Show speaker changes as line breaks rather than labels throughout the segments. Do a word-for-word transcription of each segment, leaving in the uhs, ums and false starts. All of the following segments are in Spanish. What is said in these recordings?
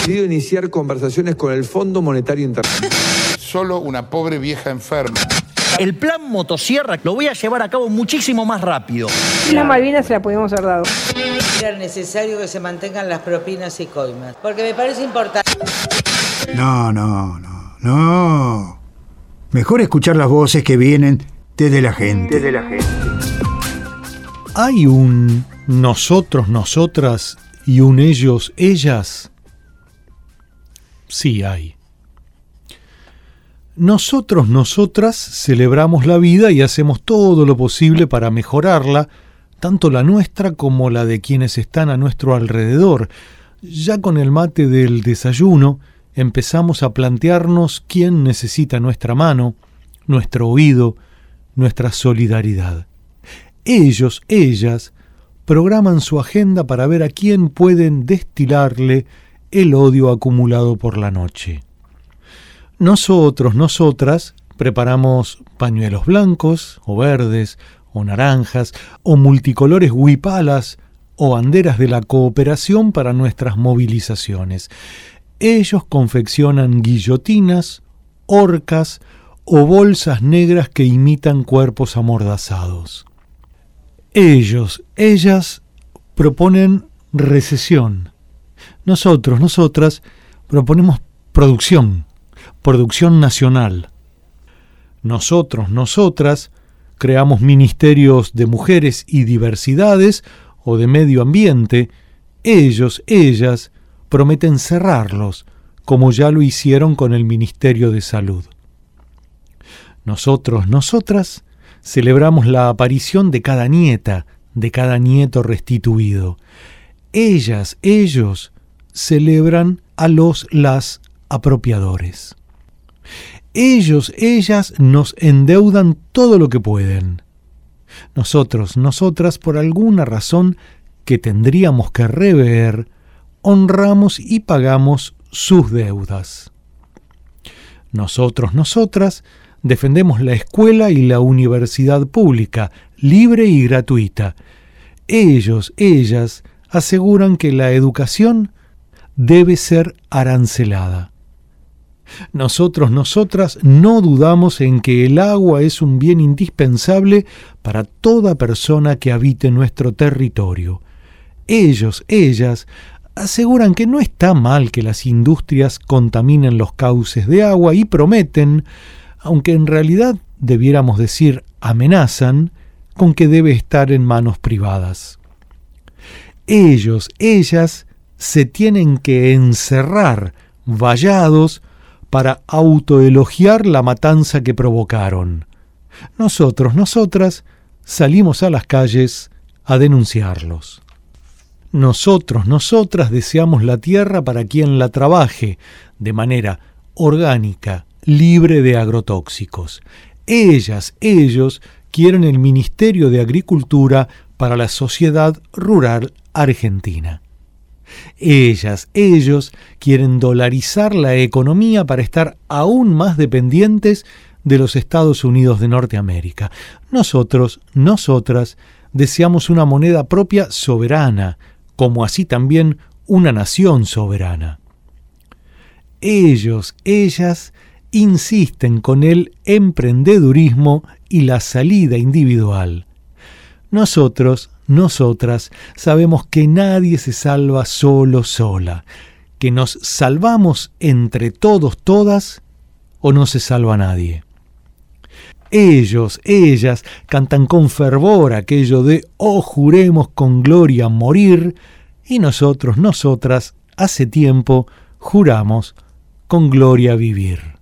decidido iniciar conversaciones con el Fondo Monetario Internacional.
Solo una pobre vieja enferma.
El plan motosierra lo voy a llevar a cabo muchísimo más rápido.
La Malvinas se la pudimos haber dado.
Era necesario que se mantengan las propinas y coimas, porque me parece importante.
No, no, no, no. Mejor escuchar las voces que vienen desde la gente.
Desde la gente.
¿Hay un nosotros, nosotras y un ellos, ellas? Sí hay. Nosotros, nosotras celebramos la vida y hacemos todo lo posible para mejorarla, tanto la nuestra como la de quienes están a nuestro alrededor. Ya con el mate del desayuno empezamos a plantearnos quién necesita nuestra mano, nuestro oído, nuestra solidaridad. Ellos, ellas, programan su agenda para ver a quién pueden destilarle el odio acumulado por la noche. Nosotros, nosotras, preparamos pañuelos blancos o verdes o naranjas o multicolores huipalas o banderas de la cooperación para nuestras movilizaciones. Ellos confeccionan guillotinas, horcas o bolsas negras que imitan cuerpos amordazados. Ellos, ellas, proponen recesión. Nosotros, nosotras, proponemos producción, producción nacional. Nosotros, nosotras, creamos ministerios de mujeres y diversidades o de medio ambiente. Ellos, ellas, prometen cerrarlos, como ya lo hicieron con el Ministerio de Salud. Nosotros, nosotras, celebramos la aparición de cada nieta, de cada nieto restituido. Ellas, ellos, celebran a los, las apropiadores. Ellos, ellas, nos endeudan todo lo que pueden. Nosotros, nosotras, por alguna razón que tendríamos que rever, honramos y pagamos sus deudas. Nosotros, nosotras, defendemos la escuela y la universidad pública, libre y gratuita. Ellos, ellas, aseguran que la educación debe ser arancelada. Nosotros, nosotras, no dudamos en que el agua es un bien indispensable para toda persona que habite nuestro territorio. Ellos, ellas, aseguran que no está mal que las industrias contaminen los cauces de agua y prometen, aunque en realidad debiéramos decir amenazan, con que debe estar en manos privadas. Ellos, ellas, se tienen que encerrar vallados para autoelogiar la matanza que provocaron. Nosotros, nosotras, salimos a las calles a denunciarlos. Nosotros, nosotras deseamos la tierra para quien la trabaje de manera orgánica, libre de agrotóxicos. Ellas, ellos, quieren el Ministerio de Agricultura para la sociedad rural argentina. Ellas, ellos, quieren dolarizar la economía para estar aún más dependientes de los Estados Unidos de Norteamérica. Nosotros, nosotras, deseamos una moneda propia soberana, como así también una nación soberana. Ellos, ellas, insisten con el emprendedurismo y la salida individual. Nosotros, nosotras, sabemos que nadie se salva solo, sola, que nos salvamos entre todos, todas, o no se salva nadie. Ellos, ellas, cantan con fervor aquello de «Oh, juremos con gloria morir», y nosotros, nosotras, hace tiempo, juramos con gloria vivir.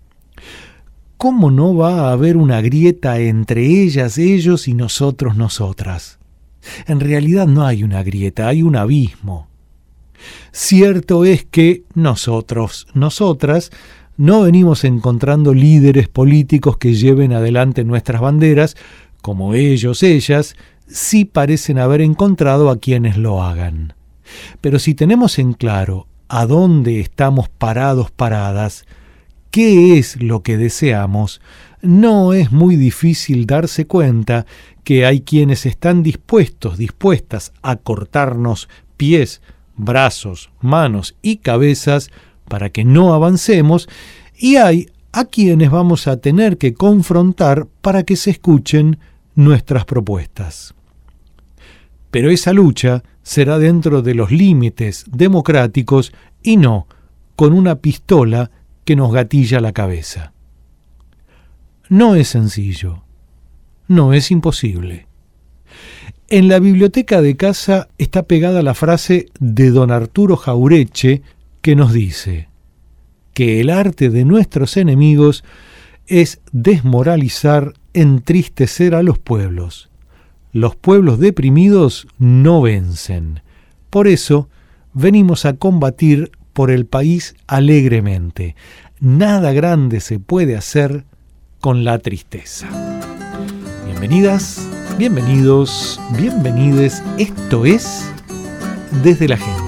¿Cómo no va a haber una grieta entre ellas, ellos y nosotros, nosotras? En realidad no hay una grieta, hay un abismo. Cierto es que nosotros, nosotras, no venimos encontrando líderes políticos que lleven adelante nuestras banderas, como ellos, ellas, sí parecen haber encontrado a quienes lo hagan. Pero si tenemos en claro a dónde estamos parados, paradas, qué es lo que deseamos, no es muy difícil darse cuenta que hay quienes están dispuestos, dispuestas a cortarnos pies, brazos, manos y cabezas para que no avancemos, y hay a quienes vamos a tener que confrontar para que se escuchen nuestras propuestas. Pero esa lucha será dentro de los límites democráticos y no con una pistola que nos gatilla la cabeza. No es sencillo, no es imposible. En la biblioteca de casa está pegada la frase de don Arturo Jaureche que nos dice que el arte de nuestros enemigos es desmoralizar, entristecer a los pueblos. Los pueblos deprimidos no vencen. Por eso venimos a combatir por el país alegremente. Nada grande se puede hacer con la tristeza. Bienvenidas, bienvenidos, bienvenides. Esto es Desde la Gente.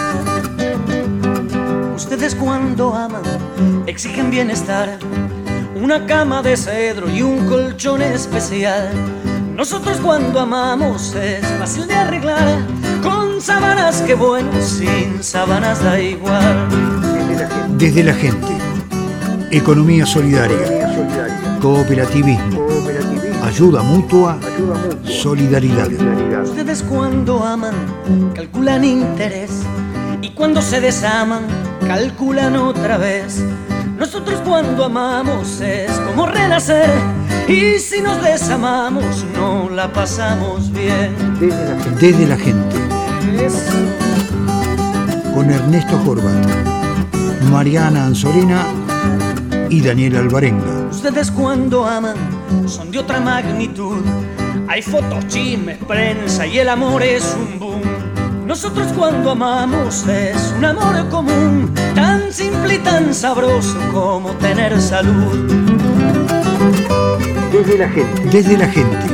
Ustedes cuando aman exigen bienestar, una cama de cedro y un colchón especial. Nosotros cuando amamos es fácil de arreglar, con sábanas que bueno, sin sábanas da igual.
Desde la Gente, economía solidaria, cooperativismo, ayuda mutua, solidaridad.
Ustedes cuando aman calculan interés, y cuando se desaman calculan otra vez. Nosotros cuando amamos es como renacer, y si nos desamamos no la pasamos bien.
Desde la Gente, con Ernesto Horvat, Mariana Anzorena y Daniel Alvarenga.
Ustedes cuando aman son de otra magnitud, hay fotos, chismes, prensa y el amor es un boom. Nosotros cuando amamos es un amor común, tan simple y tan sabroso como tener salud.
Desde la Gente. Desde la Gente.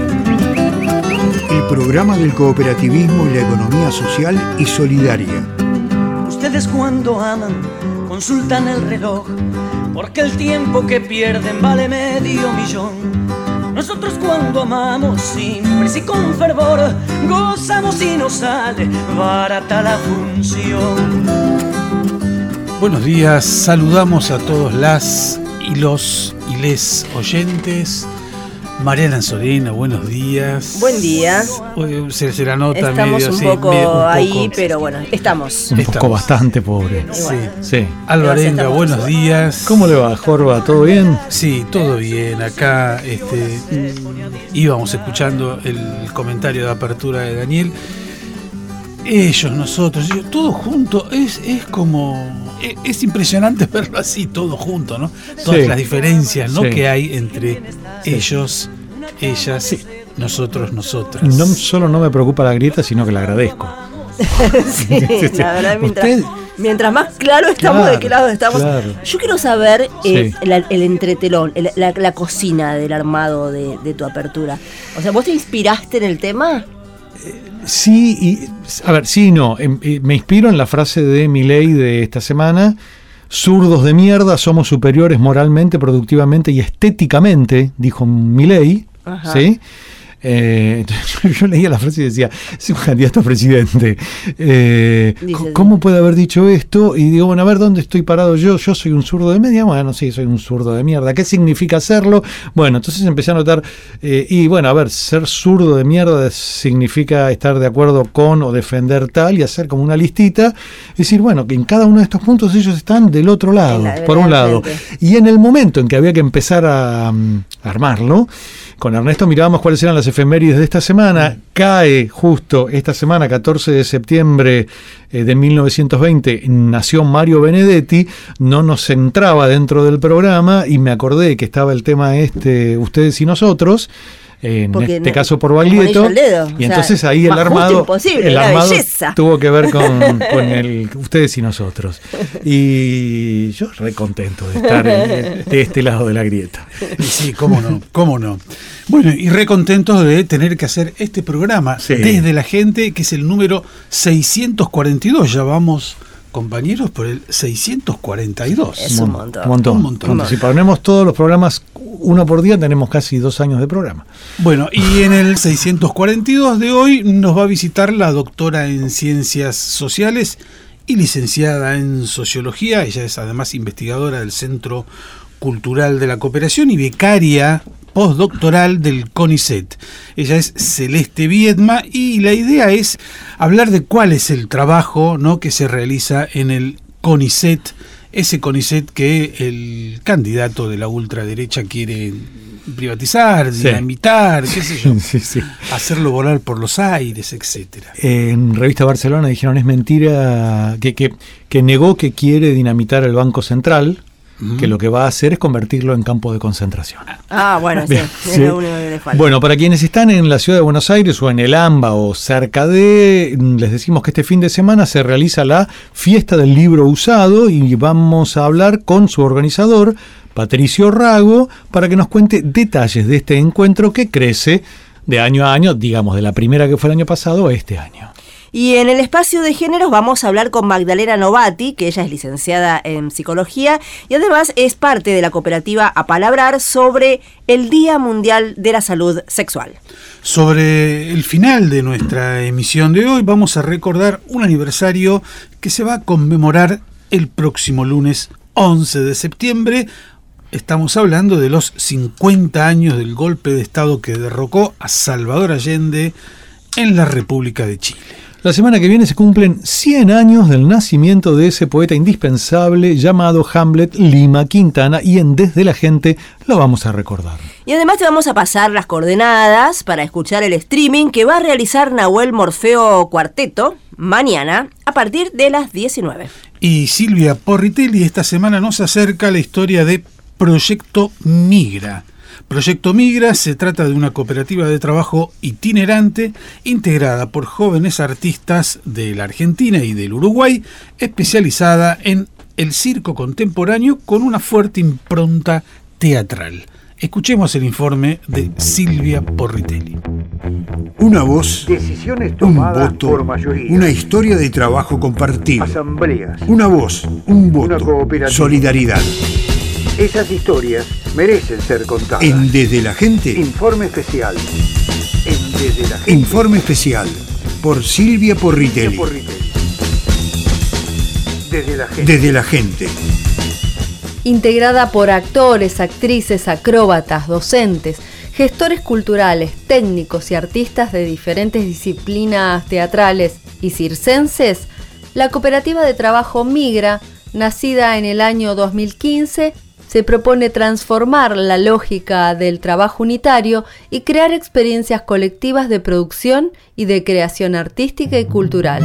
El programa del cooperativismo y la economía social y solidaria.
Ustedes cuando aman consultan el reloj, porque el tiempo que pierden vale medio millón. Nosotros cuando amamos simples y con fervor, gozamos y nos sale barata la función.
Buenos días, saludamos a todos las y los y les oyentes. Mariana Anzorena, buenos días.
Buen día.
Se, se la nota
estamos
medio,
un,
sí,
poco
medio, un poco
ahí, pero bueno, estamos.
Un
estamos.
poco bastante pobre.
Sí.
Bueno.
Sí.
Alvarenga, buenos días.
¿Cómo le va, Jorba? ¿Todo bien?
Sí, todo bien. Acá este, íbamos escuchando el comentario de apertura de Daniel. Ellos, nosotros, todo junto, es, es como... Es, es impresionante verlo así, todo junto, ¿no? Todas
Sí.
las diferencias, ¿no?
Sí.
que hay entre ellos, ellas,
Sí.
nosotros, nosotras.
No solo no me preocupa la grieta, sino que la agradezco.
Sí, la verdad, mientras,
Usted-
mientras más claro estamos
Claro,
de qué lado estamos.
claro.
Yo quiero saber eh,
Sí.
la- el entretelón, el- la, la cocina del armado de, de tu apertura. O sea, ¿vos te inspiraste en el tema?
Sí, y, a ver, sí y no. Em, eh, Me inspiro en la frase de Milei de esta semana. Zurdos de mierda, somos superiores moralmente, productivamente y estéticamente, dijo Milei.
Ajá.
¿Sí? Eh, entonces yo leía la frase y decía, es un candidato a presidente. Eh,
Dice,
¿Cómo puede haber dicho esto? Y digo, bueno, a ver, ¿dónde estoy parado yo? Yo soy un zurdo de media. Bueno, sí, soy un zurdo de mierda. ¿Qué significa serlo? Bueno, entonces empecé a notar, eh, y bueno, a ver, ser zurdo de mierda significa estar de acuerdo con o defender tal y hacer como una listita. Es decir, bueno, que en cada uno de estos puntos ellos están del otro lado,
En la-
por un lado.
realmente.
Y en el momento en que había que empezar a, um, a armarlo, con Ernesto mirábamos cuáles eran las efemérides de esta semana. Cae justo esta semana, catorce de septiembre eh, de mil novecientos veinte, nació Mario Benedetti. No nos entraba dentro del programa y me acordé que estaba el tema este, Ustedes y Nosotros. En
Porque
este
no-
caso por
como
Baglietto.
anillo al dedo, o
Y
sea,
entonces ahí el
más justo
armado,
imposible,
el
una
armado
belleza.
tuvo que ver con, con el Ustedes y Nosotros. Y yo re contento de estar eh, de este lado de la grieta.
Y sí, cómo no, cómo no. Bueno, y re contentos de tener que hacer este programa
Sí.
desde la gente, que es el número seiscientos cuarenta y dos. Ya vamos compañeros por el seiscientos cuarenta y dos.
Es un montón.
Un montón.
Un montón.
Si ponemos todos los programas uno por día, tenemos casi dos años de programa.
Bueno, y en el seiscientos cuarenta y dos de hoy nos va a visitar la doctora en Ciencias Sociales y licenciada en Sociología. Ella es además investigadora del Centro Cultural de la Cooperación y becaria postdoctoral del CONICET. Ella es Celeste Viedma y la idea es hablar de cuál es el trabajo, ¿no?, que se realiza en el CONICET, ese CONICET que el candidato de la ultraderecha quiere privatizar,
Sí.
dinamitar, qué sé yo,
Sí, sí.
hacerlo volar por los aires, etcétera.
En Revista Barcelona dijeron es mentira, que, que, que negó que quiere dinamitar el Banco Central, uh-huh. que lo que va a hacer es convertirlo en campo de concentración.
Ah, bueno, sí,
Bien,
es
sí.
lo único que le falta.
Bueno, para quienes están en la ciudad de Buenos Aires o en el AMBA o cerca de, les decimos que este fin de semana se realiza la Fiesta del Libro Usado y vamos a hablar con su organizador, Patricio Rago, para que nos cuente detalles de este encuentro que crece de año a año, digamos, de la primera que fue el año pasado a este año.
Y en el espacio de géneros vamos a hablar con Magdalena Novati, que ella es licenciada en psicología y además es parte de la cooperativa Apalabrar, sobre el Día Mundial de la Salud Sexual.
Sobre el final de nuestra emisión de hoy vamos a recordar un aniversario que se va a conmemorar el próximo lunes once de septiembre. Estamos hablando de los cincuenta años del golpe de Estado que derrocó a Salvador Allende en la República de Chile.
La semana que viene se cumplen cien años del nacimiento de ese poeta indispensable llamado Hamlet Lima Quintana y en Desde la Gente lo vamos a recordar.
Y además te vamos a pasar las coordenadas para escuchar el streaming que va a realizar Nahuel Morfeo Cuarteto mañana a partir de las diecinueve.
Y Silvia Porritelli esta semana nos acerca a la historia de Proyecto Migra. Proyecto Migra se trata de una cooperativa de trabajo itinerante integrada por jóvenes artistas de la Argentina y del Uruguay, especializada en el circo contemporáneo con una fuerte impronta teatral. Escuchemos el informe de Silvia Porritelli.
Una voz,
decisiones
un
tomadas
voto,
por mayoría,
una historia de trabajo compartido.
asambleas,
Una voz, un
una
voto,
cooperativa.
solidaridad.
Esas historias merecen ser contadas.
En Desde la Gente,
Informe especial. En Desde la Gente.
informe especial por Silvia Porritelli.
Porritelli. Desde la Gente.
Desde la Gente.
Integrada por actores, actrices, acróbatas, docentes, gestores culturales, técnicos y artistas de diferentes disciplinas teatrales y circenses, la cooperativa de trabajo Migra, nacida en el año dos mil quince, se propone transformar la lógica del trabajo unitario y crear experiencias colectivas de producción y de creación artística y cultural.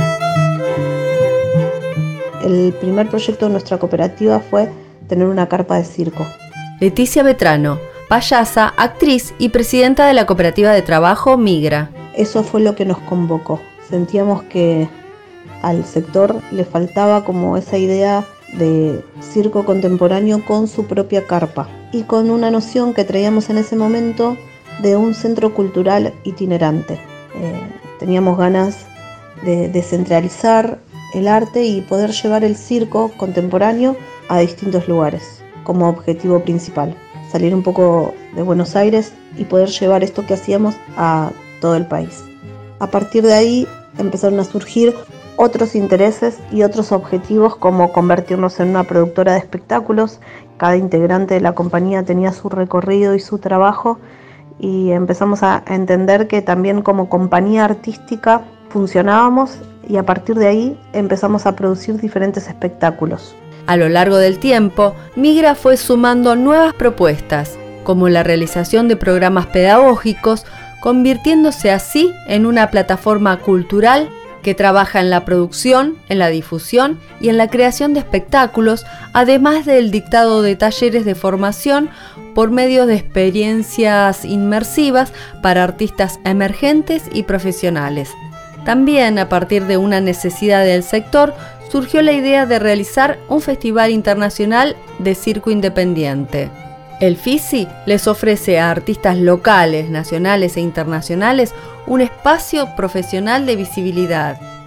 El primer proyecto de nuestra cooperativa fue tener una carpa de circo.
Leticia Betrano, payasa, actriz y presidenta de la cooperativa de trabajo Migra.
Eso fue lo que nos convocó. Sentíamos que al sector le faltaba como esa idea de circo contemporáneo con su propia carpa y con una noción que traíamos en ese momento de un centro cultural itinerante. Eh, teníamos ganas de descentralizar el arte y poder llevar el circo contemporáneo a distintos lugares como objetivo principal. Salir un poco de Buenos Aires y poder llevar esto que hacíamos a todo el país. A partir de ahí empezaron a surgir otros intereses y otros objetivos, como convertirnos en una productora de espectáculos. Cada integrante de la compañía tenía su recorrido y su trabajo y empezamos a entender que también como compañía artística funcionábamos y a partir de ahí empezamos a producir diferentes espectáculos.
A lo largo del tiempo, Migra fue sumando nuevas propuestas, como la realización de programas pedagógicos, convirtiéndose así en una plataforma cultural que trabaja en la producción, en la difusión y en la creación de espectáculos, además del dictado de talleres de formación por medio de experiencias inmersivas para artistas emergentes y profesionales. También, a partir de una necesidad del sector, surgió la idea de realizar un festival internacional de circo independiente. El FICI les ofrece a artistas locales, nacionales e internacionales un espacio profesional de visibilidad.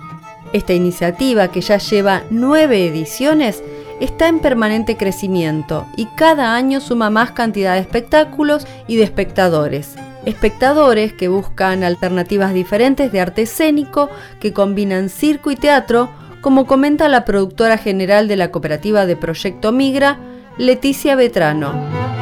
Esta iniciativa, que ya lleva nueve ediciones, está en permanente crecimiento y cada año suma más cantidad de espectáculos y de espectadores. Espectadores que buscan alternativas diferentes de arte escénico que combinan circo y teatro, como comenta la productora general de la cooperativa de Proyecto Migra, Leticia Vetrano.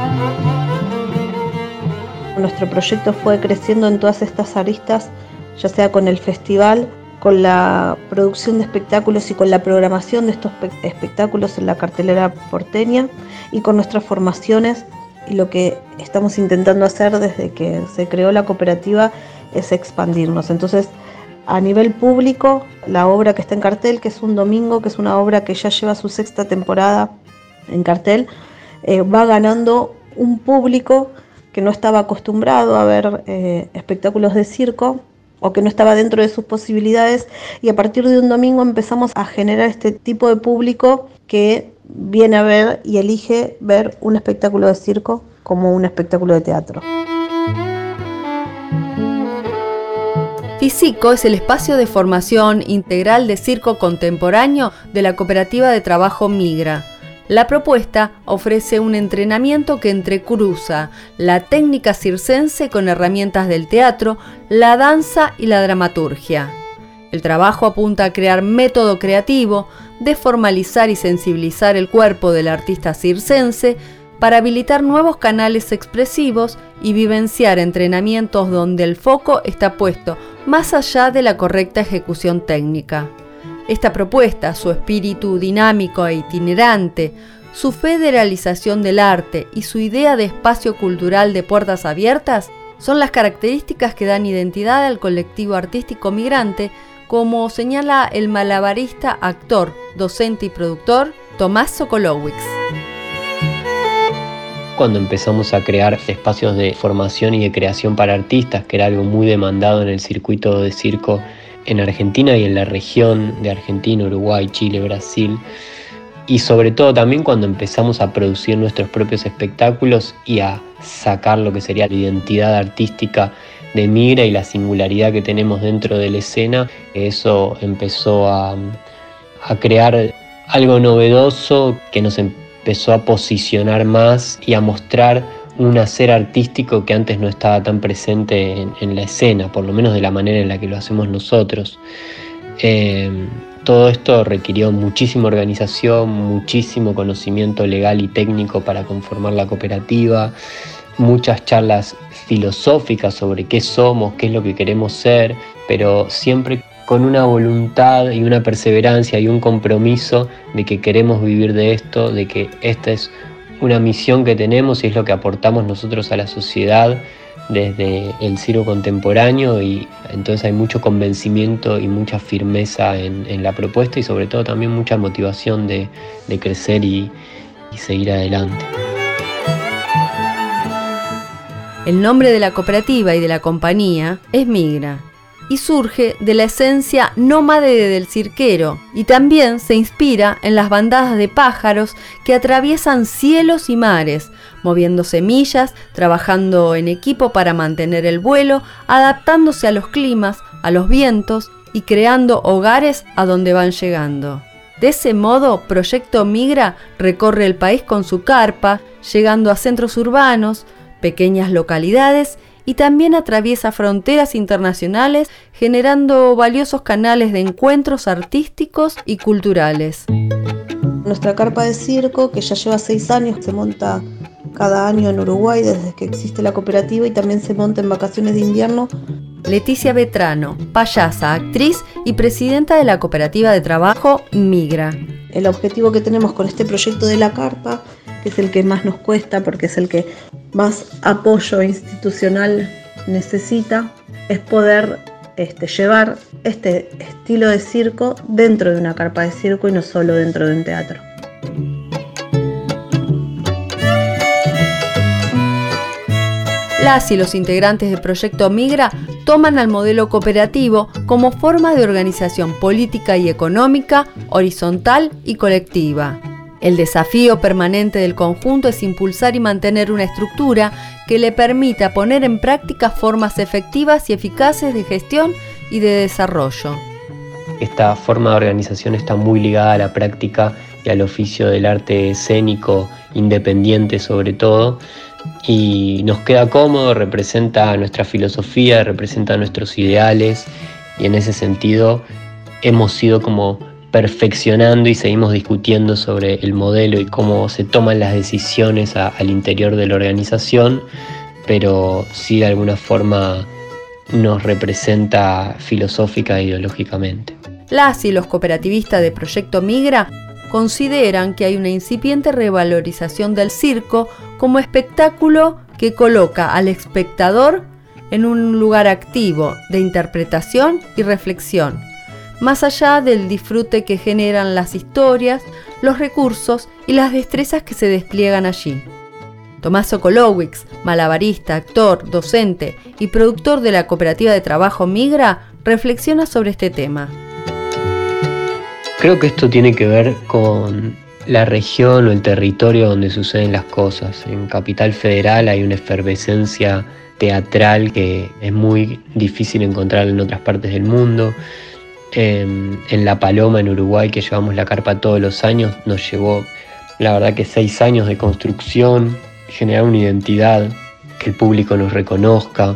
Nuestro proyecto fue creciendo en todas estas aristas, ya sea con el festival, con la producción de espectáculos y con la programación de estos pe- espectáculos en la cartelera porteña y con nuestras formaciones. Y lo que estamos intentando hacer desde que se creó la cooperativa es expandirnos. Entonces, a nivel público, la obra que está en cartel, que es Un Domingo, que es una obra que ya lleva su sexta temporada en cartel, eh, va ganando un público que no estaba acostumbrado a ver eh, espectáculos de circo, o que no estaba dentro de sus posibilidades, y a partir de Un Domingo empezamos a generar este tipo de público que viene a ver y elige ver un espectáculo de circo como un espectáculo de teatro.
FICICO es el espacio de formación integral de circo contemporáneo de la cooperativa de trabajo Migra. La propuesta ofrece un entrenamiento que entrecruza la técnica circense con herramientas del teatro, la danza y la dramaturgia. El trabajo apunta a crear método creativo, desformalizar y sensibilizar el cuerpo del artista circense para habilitar nuevos canales expresivos y vivenciar entrenamientos donde el foco está puesto más allá de la correcta ejecución técnica. Esta propuesta, su espíritu dinámico e itinerante, su federalización del arte y su idea de espacio cultural de puertas abiertas son las características que dan identidad al colectivo artístico migrante, como señala el malabarista, actor, docente y productor Tomás Sokolowicz.
Cuando empezamos a crear espacios de formación y de creación para artistas, que era algo muy demandado en el circuito de circo en Argentina y en la región de Argentina, Uruguay, Chile, Brasil, y sobre todo también cuando empezamos a producir nuestros propios espectáculos y a sacar lo que sería la identidad artística de Migra y la singularidad que tenemos dentro de la escena, eso empezó a, a crear algo novedoso que nos empezó a posicionar más y a mostrar un hacer artístico que antes no estaba tan presente en, en la escena, por lo menos de la manera en la que lo hacemos nosotros. Eh, todo esto requirió muchísima organización, muchísimo conocimiento legal y técnico para conformar la cooperativa, muchas charlas filosóficas sobre qué somos, qué es lo que queremos ser, pero siempre con una voluntad y una perseverancia y un compromiso de que queremos vivir de esto, de que esta es una misión que tenemos y es lo que aportamos nosotros a la sociedad desde el circo contemporáneo, y entonces hay mucho convencimiento y mucha firmeza en, en la propuesta y sobre todo también mucha motivación de, de crecer y, y seguir adelante.
El nombre de la cooperativa y de la compañía es Migra, y surge de la esencia nómade del cirquero, y también se inspira en las bandadas de pájaros que atraviesan cielos y mares, moviendo semillas, trabajando en equipo para mantener el vuelo, adaptándose a los climas, a los vientos y creando hogares a donde van llegando. De ese modo, Proyecto Migra recorre el país con su carpa, llegando a centros urbanos, pequeñas localidades, y también atraviesa fronteras internacionales, generando valiosos canales de encuentros artísticos y culturales.
Nuestra carpa de circo, que ya lleva seis años, se monta cada año en Uruguay desde que existe la cooperativa, y también se monta en vacaciones de invierno.
Leticia Vetrano, payasa, actriz y presidenta de la cooperativa de trabajo Migra.
El objetivo que tenemos con este proyecto de la carpa, que es el que más nos cuesta porque es el que más apoyo institucional necesita, es poder este, llevar este estilo de circo dentro de una carpa de circo y no solo dentro de un teatro.
Las y los integrantes de Proyecto Migra toman al modelo cooperativo como forma de organización política y económica, horizontal y colectiva. El desafío permanente del conjunto es impulsar y mantener una estructura que le permita poner en práctica formas efectivas y eficaces de gestión y de desarrollo.
esta forma de organización está muy ligada a la práctica y al oficio del arte escénico independiente sobre todo, y nos queda cómodo, representa nuestra filosofía, representa nuestros ideales, y en ese sentido hemos ido como perfeccionando y seguimos discutiendo sobre el modelo y cómo se toman las decisiones a, al interior de la organización, pero sí de alguna forma nos representa filosófica e ideológicamente.
Las y los cooperativistas de Proyecto Migra consideran que hay una incipiente revalorización del circo como espectáculo que coloca al espectador en un lugar activo de interpretación y reflexión, más allá del disfrute que generan las historias, los recursos y las destrezas que se despliegan allí. Tomás Sokolowicz, malabarista, actor, docente y productor de la cooperativa de trabajo Migra, reflexiona sobre este tema.
Creo que esto tiene que ver con la región o el territorio donde suceden las cosas. En Capital Federal hay una efervescencia teatral que es muy difícil encontrar en otras partes del mundo. En, en La Paloma, en Uruguay, que llevamos la carpa todos los años, nos llevó, la verdad, que seis años de construcción, generar una identidad, que el público nos reconozca,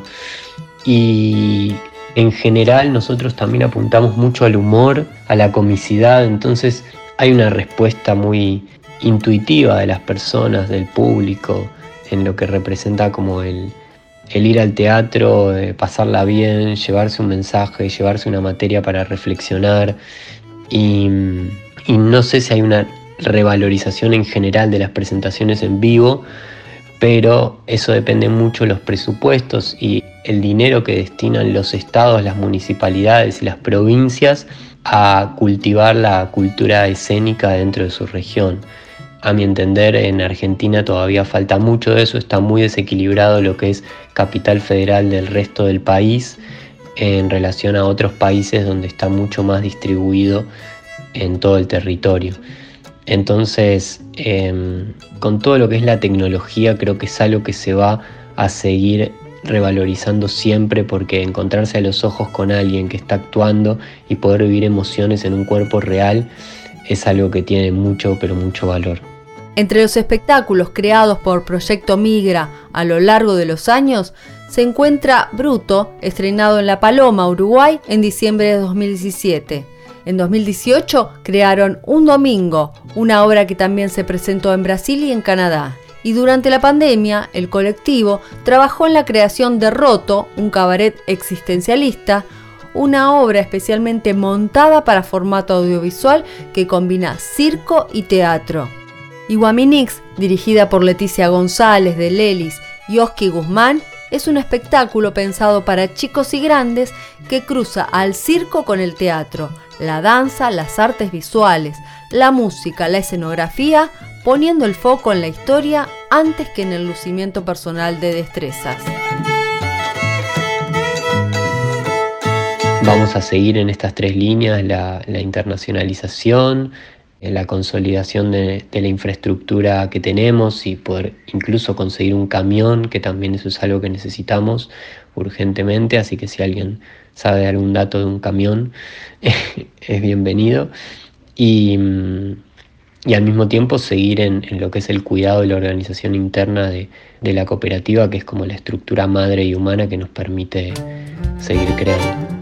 y en general nosotros también apuntamos mucho al humor, a la comicidad, entonces hay una respuesta muy intuitiva de las personas, del público, en lo que representa como el, el ir al teatro, eh, pasarla bien, llevarse un mensaje, llevarse una materia para reflexionar, y, y no sé si hay una revalorización en general de las presentaciones en vivo, pero eso depende mucho de los presupuestos y el dinero que destinan los estados, las municipalidades y las provincias a cultivar la cultura escénica dentro de su región. A mi entender, en Argentina todavía falta mucho de eso, está muy desequilibrado lo que es Capital Federal del resto del país en relación a otros países donde está mucho más distribuido en todo el territorio. Entonces, eh, con todo lo que es la tecnología, creo que es algo que se va a seguir revalorizando siempre, porque encontrarse a los ojos con alguien que está actuando y poder vivir emociones en un cuerpo real es algo que tiene mucho, pero mucho valor.
Entre los espectáculos creados por Proyecto Migra a lo largo de los años, se encuentra Bruto, estrenado en La Paloma, Uruguay, en diciembre de dos mil diecisiete. En dos mil dieciocho crearon Un Domingo, una obra que también se presentó en Brasil y en Canadá. Y durante la pandemia, el colectivo trabajó en la creación de Roto, un cabaret existencialista, una obra especialmente montada para formato audiovisual que combina circo y teatro. Iguaminix, dirigida por Leticia González de Lelis y Oski Guzmán, es un espectáculo pensado para chicos y grandes que cruza al circo con el teatro, la danza, las artes visuales, la música, la escenografía, poniendo el foco en la historia antes que en el lucimiento personal de destrezas.
Vamos a seguir en estas tres líneas, la, la internacionalización, la consolidación de, de la infraestructura que tenemos y poder incluso conseguir un camión, que también eso es algo que necesitamos urgentemente, así que si alguien sabe algún dato de un camión, es bienvenido. Y, y al mismo tiempo seguir en, en lo que es el cuidado y la organización interna de, de la cooperativa, que es como la estructura madre y humana que nos permite seguir creando.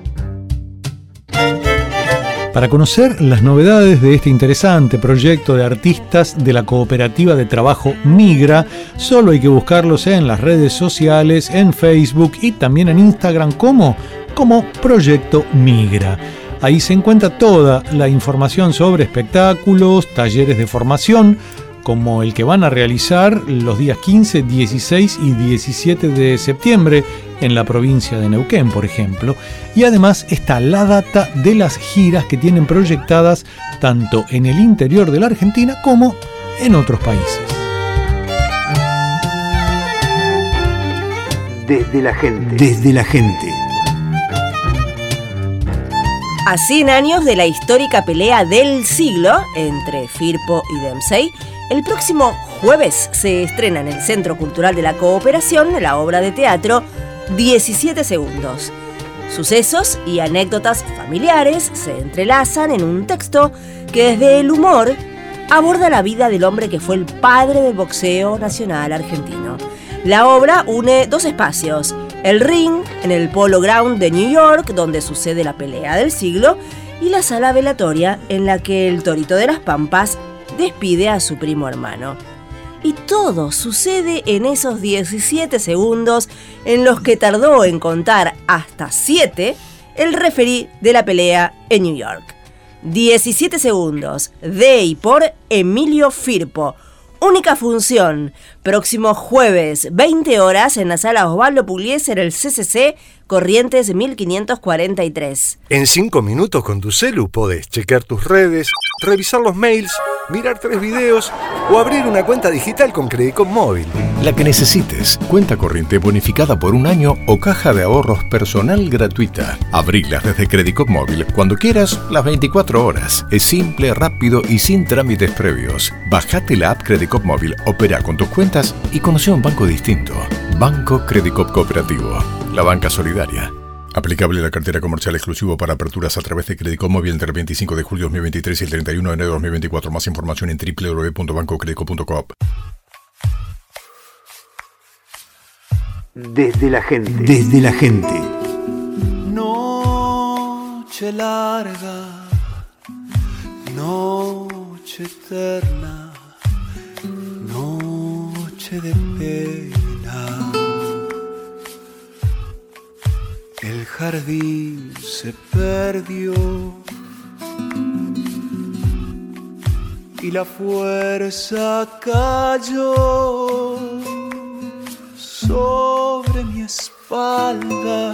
Para conocer las novedades de este interesante proyecto de artistas de la cooperativa de trabajo Migra, solo hay que buscarlos en las redes sociales, en Facebook y también en Instagram como, como Proyecto Migra. Ahí se encuentra toda la información sobre espectáculos, talleres de formación, como el que van a realizar los días quince, dieciséis y diecisiete de septiembre en la provincia de Neuquén, por ejemplo. Y además está la data de las giras que tienen proyectadas tanto en el interior de la Argentina como en otros países.
Desde la gente.
Desde la gente.
A cien años de la histórica pelea del siglo entre Firpo y Dempsey, el próximo jueves se estrena en el Centro Cultural de la Cooperación la obra de teatro diecisiete segundos. Sucesos y anécdotas familiares se entrelazan en un texto que desde el humor aborda la vida del hombre que fue el padre del boxeo nacional argentino. La obra une dos espacios: el ring en el Polo Ground de New York, donde sucede la pelea del siglo, y la sala velatoria en la que el Torito de las Pampas despide a su primo hermano. Y todo sucede en esos diecisiete segundos en los que tardó en contar hasta siete el referí de la pelea en New York. diecisiete segundos de y por Emilio Firpo. Única función, próximo jueves, veinte horas, en la sala Osvaldo Pugliese, en el C C C, Corrientes mil quinientos cuarenta y tres.
En cinco minutos con tu celu podés chequear tus redes, revisar los mails, mirar tres videos o abrir una cuenta digital con Credicop Móvil.
La que necesites. Cuenta corriente bonificada por un año o caja de ahorros personal gratuita. Abrilas desde Credicop Móvil cuando quieras, las veinticuatro horas. Es simple, rápido y sin trámites previos. Bajate la app Credicop Móvil, opera con tus cuentas y conoce un banco distinto. Banco Credicop Cooperativo. La banca solidaria. Aplicable la cartera comercial exclusivo para aperturas a través de Credicop Móvil entre el veinticinco de julio de dos mil veintitrés y el treinta y uno de enero de dos mil veinticuatro. Más información en doble u doble u doble u punto banco credicop punto com.
Desde la gente. Desde la gente.
Noche larga, noche eterna, noche de pena. El jardín se perdió y la fuerza cayó sobre mi espalda,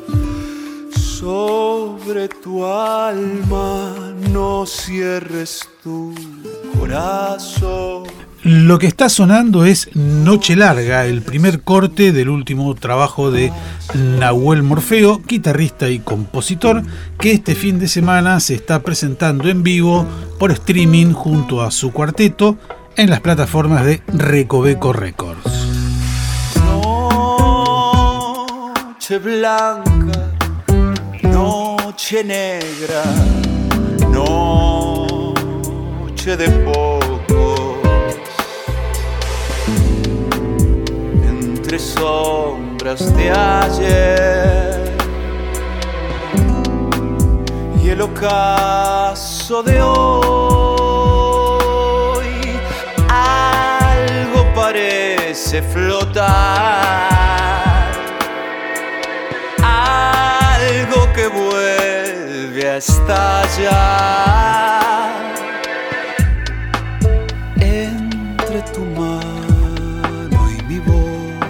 sobre tu alma. No cierres tu corazón.
Lo que está sonando es Noche Larga, el primer corte del último trabajo de Nahuel Morfeo, guitarrista y compositor, que este fin de semana se está presentando en vivo por streaming junto a su cuarteto en las plataformas de Recoveco Records.
Noche blanca, noche negra, noche de pocos, entre sombras de ayer y el ocaso de hoy. Algo parece flotar, algo que vuelve a estallar entre tu mano y mi voz,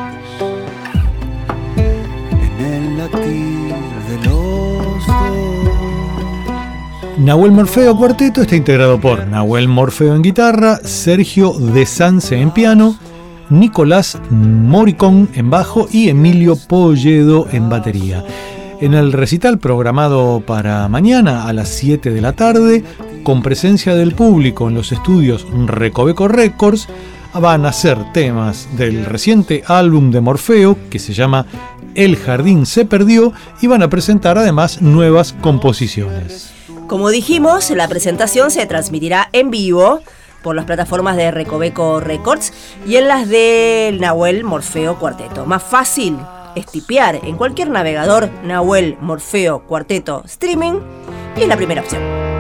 en el latir de los dos.
Nahuel Morfeo Cuarteto está integrado por Nahuel Morfeo en guitarra, Sergio De Sanse en piano, Nicolás Moricón en bajo y Emilio Polledo en batería. En el recital programado para mañana a las siete de la tarde, con presencia del público en los estudios Recoveco Records, van a ser temas del reciente álbum de Morfeo, que se llama El Jardín se Perdió, y van a presentar además nuevas composiciones.
Como dijimos, la presentación se transmitirá en vivo por las plataformas de Recoveco Records y en las del Nahuel Morfeo Cuarteto. Más fácil es tipear en cualquier navegador Nahuel Morfeo Cuarteto Streaming y es la primera opción.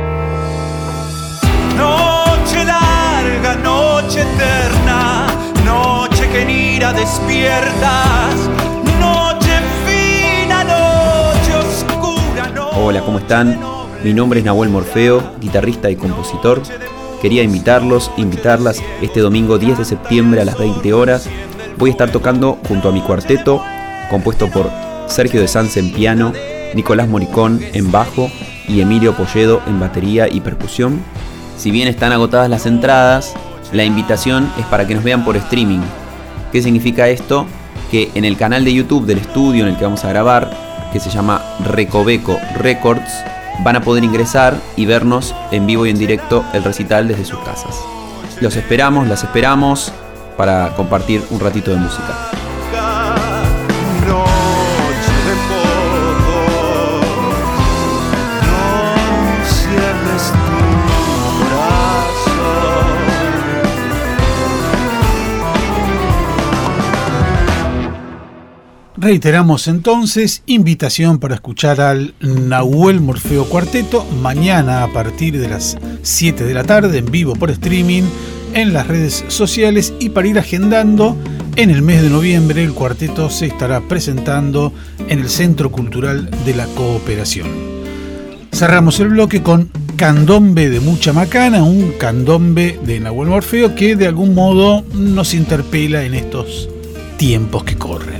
Noche larga, noche eterna, noche que en ira despiertas, noche fina, noche oscura, noche...
Hola, ¿cómo están? Mi nombre es Nahuel Morfeo, guitarrista y compositor. Quería invitarlos, invitarlas este domingo diez de septiembre a las veinte horas. Voy a estar tocando junto a mi cuarteto, compuesto por Sergio De Sanse en piano, Nicolás Moricón en bajo y Emilio Polledo en batería y percusión. Si bien están agotadas las entradas, la invitación es para que nos vean por streaming. ¿Qué significa esto? Que en el canal de YouTube del estudio en el que vamos a grabar, que se llama Recoveco Records, van a poder ingresar y vernos en vivo y en directo el recital desde sus casas. Los esperamos, las esperamos para compartir un ratito de música.
Noche de poco,
Reiteramos entonces, invitación para escuchar al Nahuel Morfeo Cuarteto mañana a partir de las siete de la tarde en vivo por streaming en las redes sociales, y para ir agendando, en el mes de noviembre el cuarteto se estará presentando en el Centro Cultural de la Cooperación. Cerramos el bloque con Candombe de Mucha Macana, un candombe de Nahuel Morfeo que de algún modo nos interpela en estos tiempos que corren.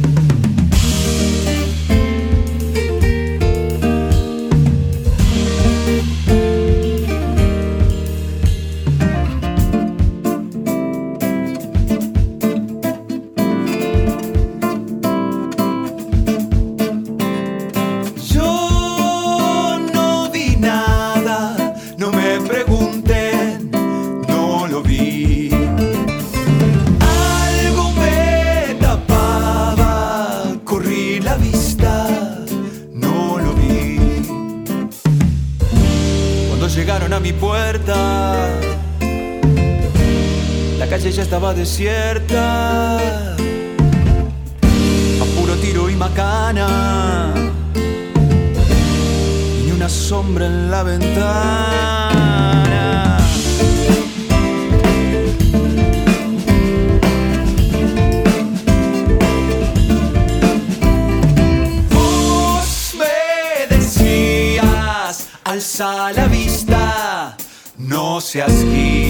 Ya estaba desierta, a puro tiro y macana, ni una sombra en la ventana. Vos me decías, alza la vista, no seas gil.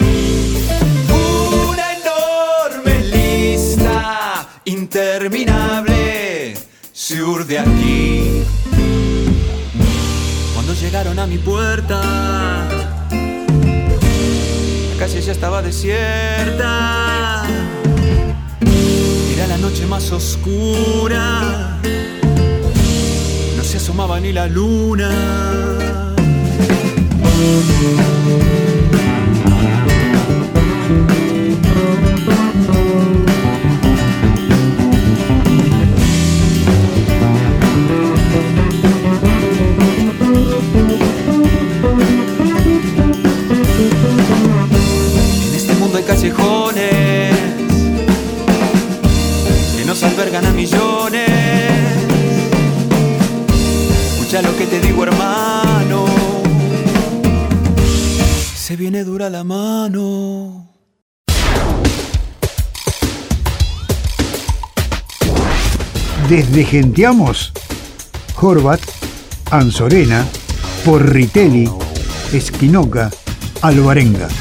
Interminable se urde aquí. Cuando llegaron a mi puerta, la calle ya estaba desierta. Era la noche más oscura, no se asomaba ni la luna. Hay callejones que nos albergan a millones. Escucha lo que te digo, hermano, se viene dura la mano.
Desde Genteamos, Horvat, Anzorena, Porritelli, Esquinoca, Alvarenga.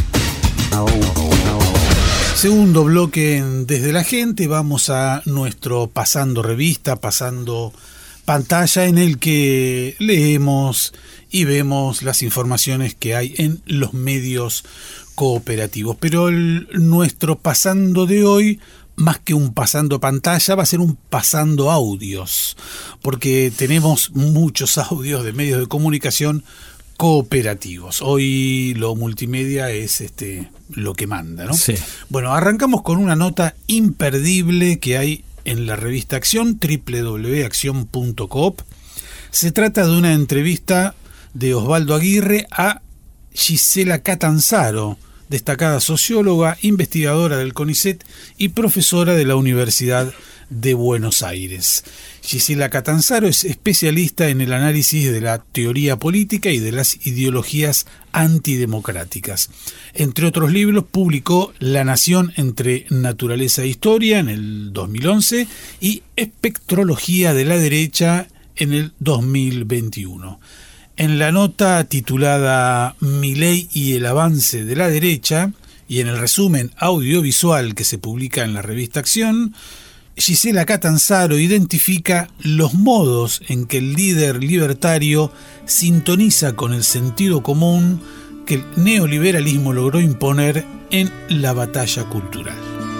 Segundo bloque en Desde la Gente, vamos a nuestro pasando revista, pasando pantalla, en el que leemos y vemos las informaciones que hay en los medios cooperativos. Pero el, nuestro pasando de hoy, más que un pasando pantalla, va a ser un pasando audios, porque tenemos muchos audios de medios de comunicación cooperativos. Hoy lo multimedia es este lo que manda, ¿no?
Sí.
Bueno, arrancamos con una nota imperdible que hay en la revista Acción, doble u doble u doble u punto acción punto coop. Se trata de una entrevista de Osvaldo Aguirre a Gisela Catanzaro, destacada socióloga, investigadora del CONICET y profesora de la Universidad de Buenos Aires. Gisela Catanzaro es especialista en el análisis de la teoría política y de las ideologías antidemocráticas. Entre otros libros, publicó La Nación entre Naturaleza e Historia en el dos mil once y Espectrología de la Derecha en el dos mil veintiuno. En la nota titulada Milei y el avance de la derecha, y en el resumen audiovisual que se publica en la revista Acción, Gisela Catanzaro identifica los modos en que el líder libertario sintoniza con el sentido común que el neoliberalismo logró imponer en la batalla cultural.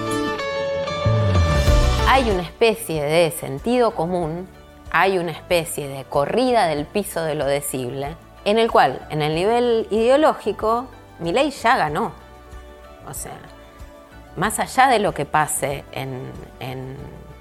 Hay una especie de sentido común, hay una especie de corrida del piso de lo decible, en el cual, en el nivel ideológico, Milei ya ganó. O sea, más allá de lo que pase en, en,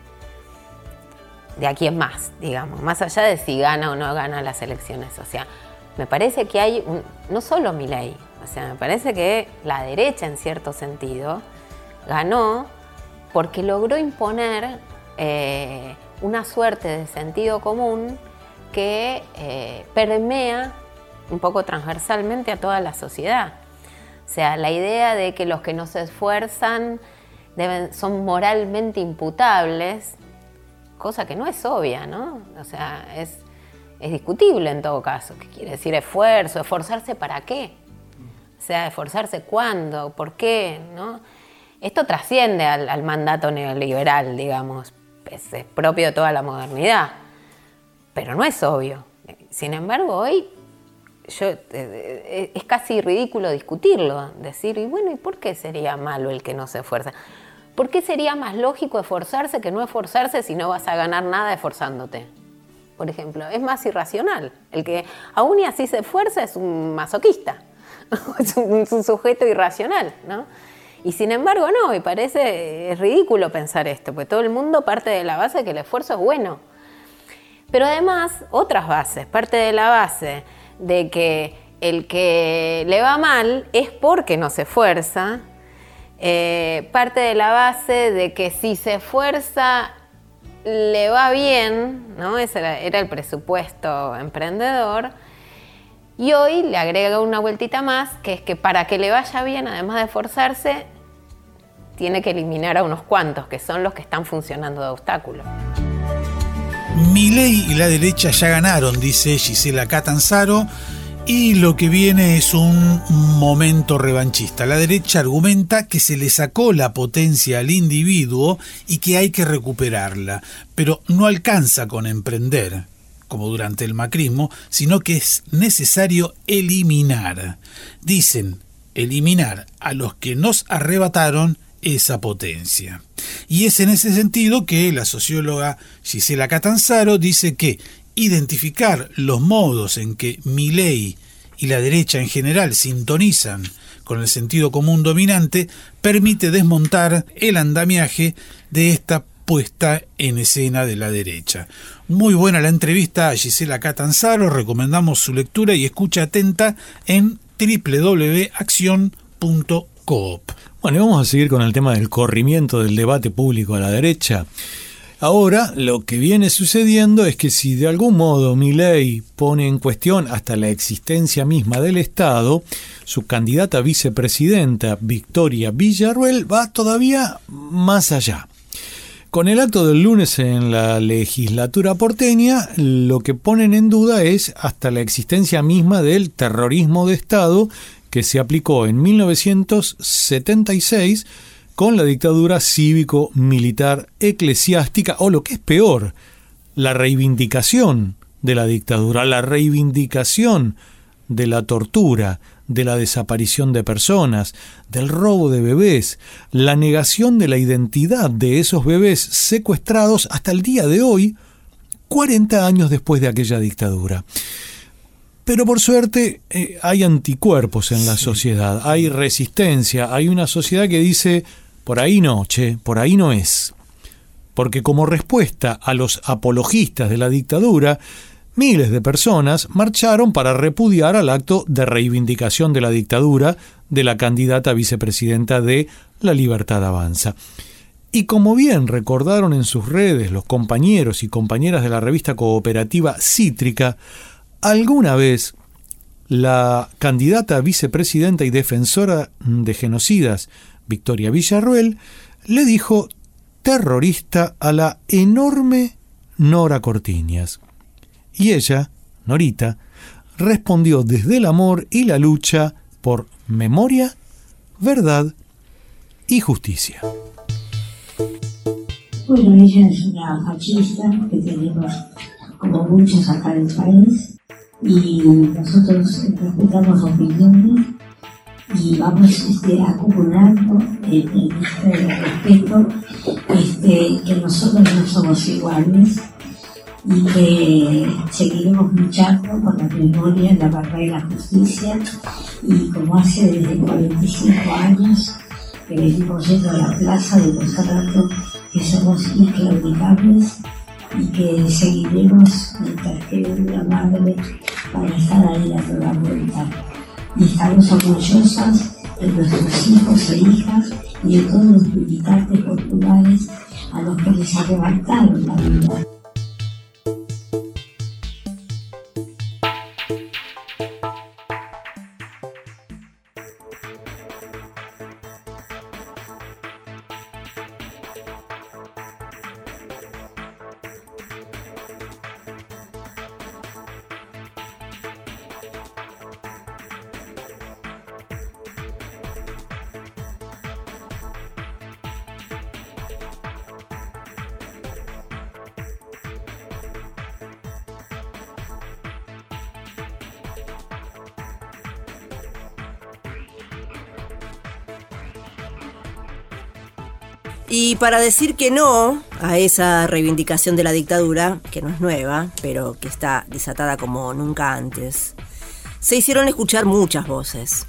de aquí en más, digamos, más allá de si gana o no gana las elecciones. O sea, me parece que hay, un, no solo Milei, o sea, me parece que la derecha, en cierto sentido, ganó porque logró imponer eh, una suerte de sentido común que eh, permea un poco transversalmente a toda la sociedad. O sea, la idea de que los que no se esfuerzan deben, son moralmente imputables, cosa que no es obvia, ¿no? O sea, es, es discutible en todo caso. ¿Qué quiere decir esfuerzo? ¿Esforzarse para qué? O sea, ¿esforzarse cuándo? ¿Por qué? ¿No? Esto trasciende al, al mandato neoliberal, digamos. Es, es propio de toda la modernidad. Pero no es obvio. Sin embargo, hoy yo, eh, es casi ridículo discutirlo. Decir, y bueno, ¿y por qué sería malo el que no se esfuerza? ¿Por qué sería más lógico esforzarse que no esforzarse si no vas a ganar nada esforzándote? Por ejemplo, es más irracional. El que aún y así se esfuerza es un masoquista. Es un, es un sujeto irracional, ¿no? Y sin embargo no, me parece es ridículo pensar esto, porque todo el mundo parte de la base de que el esfuerzo es bueno. Pero además, otras bases, parte de la base de que el que le va mal es porque no se esfuerza, eh, parte de la base de que si se esfuerza le va bien, ¿no? Ese era, era el presupuesto emprendedor. Y hoy le agrega una vueltita más, que es que para que le vaya bien, además de esforzarse, tiene que eliminar a unos cuantos, que son los que están funcionando de obstáculo.
Milei y la derecha ya ganaron, dice Gisela Catanzaro, y lo que viene es un momento revanchista. La derecha argumenta que se le sacó la potencia al individuo y que hay que recuperarla, pero no alcanza con emprender, como durante el macrismo, sino que es necesario eliminar. Dicen, eliminar a los que nos arrebataron esa potencia. Y es en ese sentido que la socióloga Gisela Catanzaro dice que identificar los modos en que Milei y la derecha en general sintonizan con el sentido común dominante permite desmontar el andamiaje de esta puesta en escena de la derecha. Muy buena la entrevista a Gisela Catanzaro, recomendamos su lectura y escucha atenta en doble u doble u doble u punto acción punto coop.
Bueno, y vamos a seguir con el tema del corrimiento del debate público a la derecha. Ahora lo que viene sucediendo es que si de algún modo Milei pone en cuestión hasta la existencia misma del Estado, su candidata a vicepresidenta Victoria Villarruel va todavía más allá. Con el acto del lunes en la legislatura porteña, lo que ponen en duda es hasta la existencia misma del terrorismo de Estado que se aplicó en mil novecientos setenta y seis con la dictadura cívico-militar eclesiástica, o lo que es peor, la reivindicación de la dictadura, la reivindicación de la tortura, de la desaparición de personas, del robo de bebés, la negación de la identidad de esos bebés secuestrados hasta el día de hoy, cuarenta años después de aquella dictadura. Pero por suerte eh, hay anticuerpos en la sociedad, hay resistencia, hay una sociedad que dice, por ahí no, che, por ahí no es. Porque como respuesta a los apologistas de la dictadura, miles de personas marcharon para repudiar al acto de reivindicación de la dictadura de la candidata a vicepresidenta de La Libertad Avanza. Y como bien recordaron en sus redes los compañeros y compañeras de la revista cooperativa Cítrica, alguna vez la candidata a vicepresidenta y defensora de genocidas, Victoria Villarruel, le dijo terrorista a la enorme Nora Cortiñas. Y ella, Norita, respondió desde el amor y la lucha por memoria, verdad y justicia.
Bueno, ella es una fascista que tenemos como muchos acá en el país y nosotros respetamos opiniones y vamos este, acumulando el, el, el respeto este, que nosotros no somos iguales y que seguiremos luchando por la memoria, la verdad y la justicia, y como hace desde cuarenta y cinco años que venimos yendo a la plaza demostrando que somos inclaudicables y que seguiremos mientras que una madre para estar ahí a toda vuelta. Y estamos orgullosas de nuestros hijos e hijas y de todos los militantes populares a los que les arrebataron la vida.
Y para decir que no a esa reivindicación de la dictadura, que no es nueva, pero que está desatada como nunca antes, se hicieron escuchar muchas voces,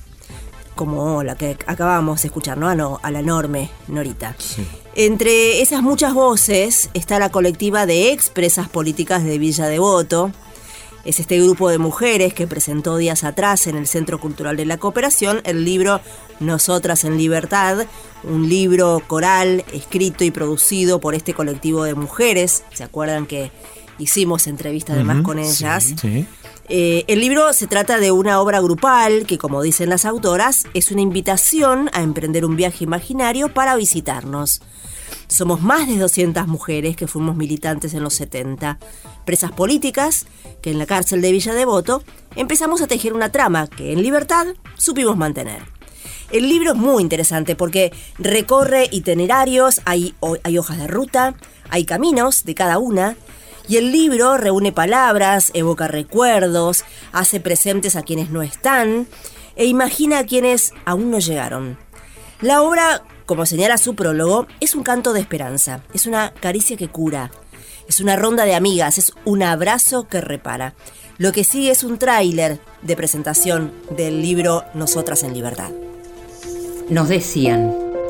como la que acabamos de escuchar, ¿no? A, no, a la enorme Norita. Sí. Entre esas muchas voces está la colectiva de expresas políticas de Villa Devoto. Es este grupo de mujeres que presentó días atrás en el Centro Cultural de la Cooperación el libro Nosotras en Libertad, un libro coral escrito y producido por este colectivo de mujeres. ¿Se acuerdan que hicimos entrevista además uh-huh, con ellas? Sí, sí. Eh, el libro se trata de una obra grupal que, como dicen las autoras, es una invitación a emprender un viaje imaginario para visitarnos. Somos más de doscientas mujeres que fuimos militantes en los setenta, presas políticas que en la cárcel de Villa Devoto empezamos a tejer una trama que en libertad supimos mantener. El libro es muy interesante porque recorre itinerarios, hay, hay hojas de ruta, hay caminos de cada una, y el libro reúne palabras, evoca recuerdos, hace presentes a quienes no están e imagina a quienes aún no llegaron. La obra, como señala su prólogo, es un canto de esperanza, es una caricia que cura, es una ronda de amigas, es un abrazo que repara. Lo que sigue es un tráiler de presentación del libro Nosotras en Libertad.
Nos decían,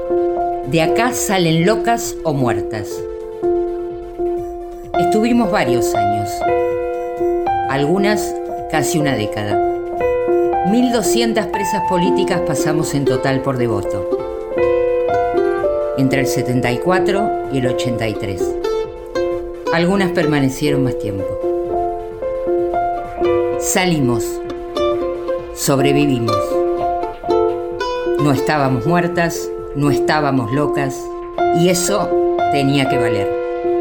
de acá salen locas o muertas. Estuvimos varios años, algunas casi una década. mil doscientas presas políticas pasamos en total por Devoto, entre el setenta y cuatro y el ochenta y tres. Algunas permanecieron más tiempo. Salimos, sobrevivimos. No estábamos muertas, no estábamos locas, y eso tenía que valer.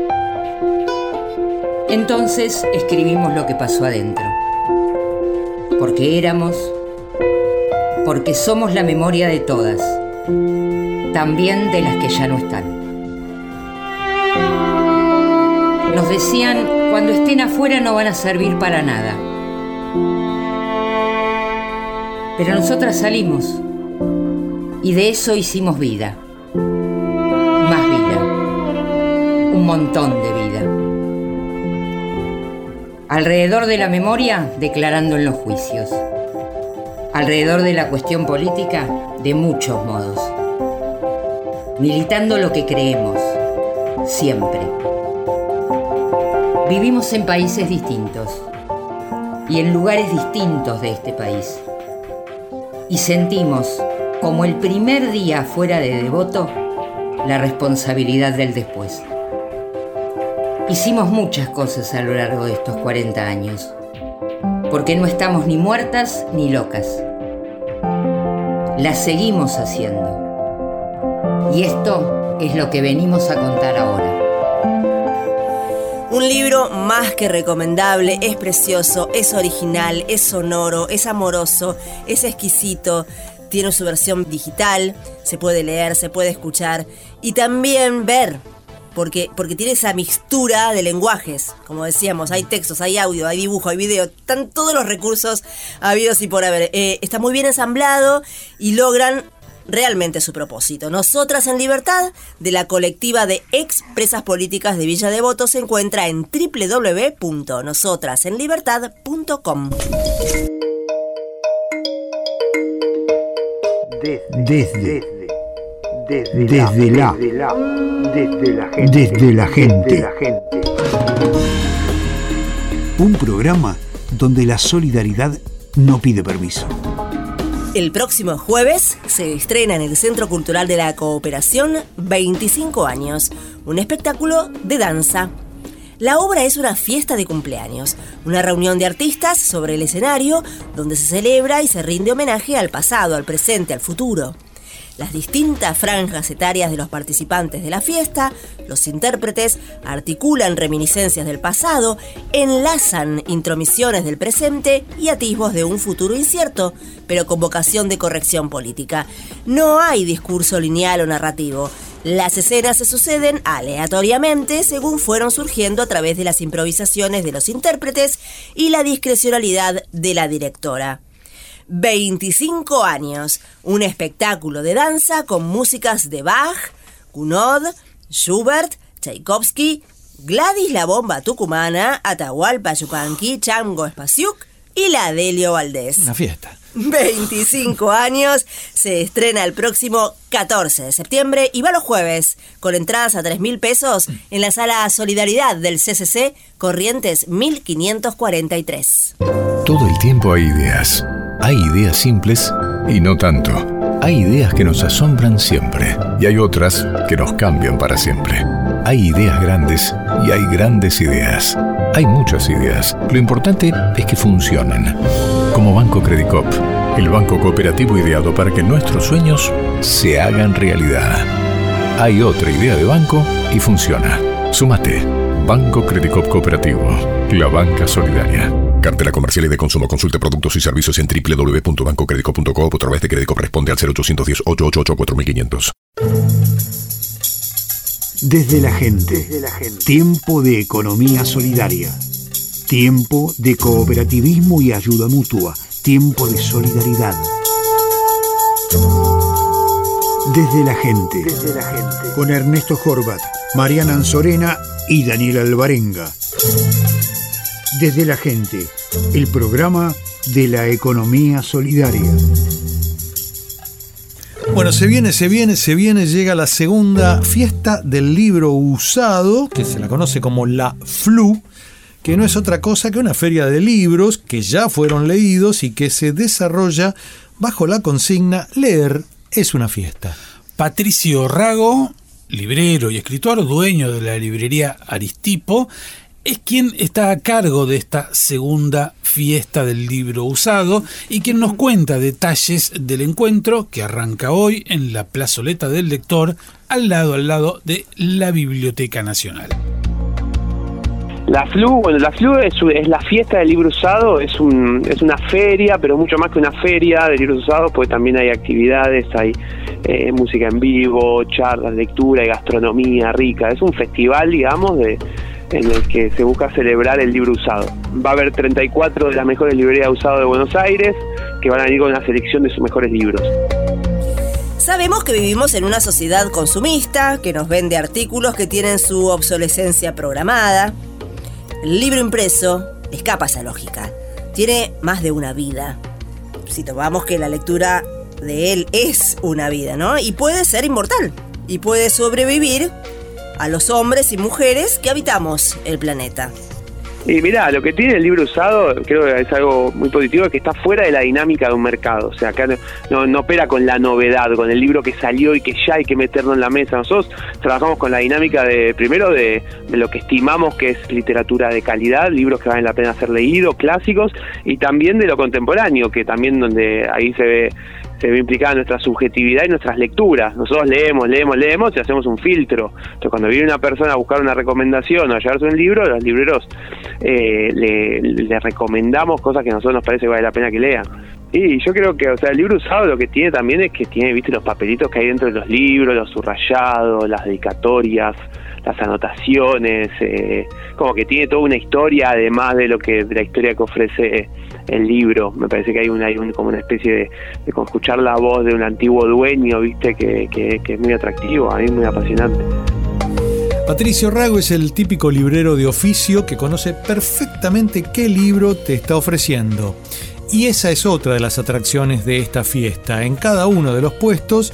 Entonces escribimos lo que pasó adentro. Porque éramos, porque somos la memoria de todas, también de las que ya no están. Nos decían, cuando estén afuera no van a servir para nada. Pero nosotras salimos, y de eso hicimos vida. Más vida. Un montón de vida. Alrededor de la memoria, declarando en los juicios. Alrededor de la cuestión política, de muchos modos. Militando lo que creemos, siempre. Vivimos en países distintos y en lugares distintos de este país. Y sentimos, como el primer día fuera de Devoto, la responsabilidad del después. Hicimos muchas cosas a lo largo de estos cuarenta años, porque no estamos ni muertas ni locas. Las seguimos haciendo. Y esto es lo que venimos a contar ahora.
Un libro más que recomendable, es precioso, es original, es sonoro, es amoroso, es exquisito. Tiene su versión digital, se puede leer, se puede escuchar y también ver. Porque, porque tiene esa mixtura de lenguajes, como decíamos, hay textos, hay audio, hay dibujo, hay video, están todos los recursos habidos y por haber. Eh, está muy bien ensamblado y logran realmente su propósito. Nosotras en Libertad, de la colectiva de expresas políticas de Villa Devoto, se encuentra en doble u doble u doble u punto nosotras en libertad punto com.
Desde, desde, desde la, desde la, desde la gente, desde la gente, desde la gente. Un programa donde la solidaridad no pide permiso.
El próximo jueves se estrena en el Centro Cultural de la Cooperación veinticinco años, un espectáculo de danza. La obra es una fiesta de cumpleaños, una reunión de artistas sobre el escenario donde se celebra y se rinde homenaje al pasado, al presente, al futuro. Las distintas franjas etarias de los participantes de la fiesta, los intérpretes, articulan reminiscencias del pasado, enlazan intromisiones del presente y atisbos de un futuro incierto, pero con vocación de corrección política. No hay discurso lineal o narrativo. Las escenas se suceden aleatoriamente según fueron surgiendo a través de las improvisaciones de los intérpretes y la discrecionalidad de la directora. veinticinco años, un espectáculo de danza con músicas de Bach, Gounod, Schubert, Tchaikovsky, Gladys la Bomba Tucumana, Atahualpa Yupanqui, Chango Espasiuk y la Delio Valdés.
Una fiesta.
veinticinco años, se estrena el próximo catorce de septiembre y va los jueves, con entradas a tres mil pesos en la sala Solidaridad del C C C, Corrientes mil quinientos cuarenta y tres.
Todo el tiempo hay ideas. Hay ideas simples y no tanto. Hay ideas que nos asombran siempre y hay otras que nos cambian para siempre. Hay ideas grandes y hay grandes ideas. Hay muchas ideas. Lo importante es que funcionen. Como Banco Credicop, el banco cooperativo ideado para que nuestros sueños se hagan realidad. Hay otra idea de banco y funciona. Súmate. Banco Credicop Cooperativo. La banca solidaria. Cartera comercial y de consumo. Consulte productos y servicios en doble u doble u doble u punto banco credicop punto com o a través de Credicop. Responde al cero ochocientos diez, ochocientos ochenta y ocho, cuatro mil quinientos.
Desde la gente. Desde la gente. Tiempo de economía solidaria. Tiempo de cooperativismo y ayuda mutua. Tiempo de solidaridad. Desde la gente. Desde la gente. Con Ernesto Horvat, Mariana Anzorena y Daniel Alvarenga. Desde la gente, el programa de la economía solidaria.
Bueno, se viene, se viene, se viene, llega la segunda fiesta del libro usado, que se la conoce como la F L U, que no es otra cosa que una feria de libros que ya fueron leídos y que se desarrolla bajo la consigna Leer es una fiesta.
Patricio Rago, librero y escritor, dueño de la librería Aristipo, es quien está a cargo de esta segunda fiesta del libro usado y quien nos cuenta detalles del encuentro que arranca hoy en la plazoleta del lector, al lado al lado de la Biblioteca Nacional.
La F L U, bueno, la F L U es, es la fiesta del libro usado, es un es una feria, pero mucho más que una feria de libros usados, porque también hay actividades, hay eh, música en vivo, charlas, lectura y gastronomía rica. Es un festival, digamos, de en el que se busca celebrar el libro usado. Va a haber treinta y cuatro de las mejores librerías usadas de Buenos Aires que van a venir con una selección de sus mejores libros.
Sabemos que vivimos en una sociedad consumista que nos vende artículos que tienen su obsolescencia programada. El libro impreso escapa a esa lógica. Tiene más de una vida. Si tomamos que la lectura de él es una vida, ¿no? Y puede ser inmortal. Y puede sobrevivir a los hombres y mujeres que habitamos el planeta.
Y mirá, lo que tiene el libro usado, creo que es algo muy positivo, es que está fuera de la dinámica de un mercado. O sea, acá no, no, no opera con la novedad, con el libro que salió y que ya hay que meterlo en la mesa. Nosotros trabajamos con la dinámica de, primero, de, de lo que estimamos que es literatura de calidad, libros que valen la pena ser leídos, clásicos, y también de lo contemporáneo, que también donde ahí se ve se ve implicada nuestra subjetividad y nuestras lecturas. Nosotros leemos, leemos, leemos y hacemos un filtro. Entonces, cuando viene una persona a buscar una recomendación o a llevarse un libro, los libreros eh, le, le recomendamos cosas que a nosotros nos parece que vale la pena que lean. Y yo creo que, o sea, el libro usado lo que tiene también es que tiene, viste, los papelitos que hay dentro de los libros, los subrayados, las dedicatorias, las anotaciones, eh, como que tiene toda una historia, además de lo que de la historia que ofrece el libro. Me parece que hay una, hay un, como una especie de, de como escuchar la voz de un antiguo dueño, viste, que, que, que es muy atractivo, a mí es muy apasionante.
Patricio Rago es el típico librero de oficio que conoce perfectamente qué libro te está ofreciendo. Y esa es otra de las atracciones de esta fiesta. En cada uno de los puestos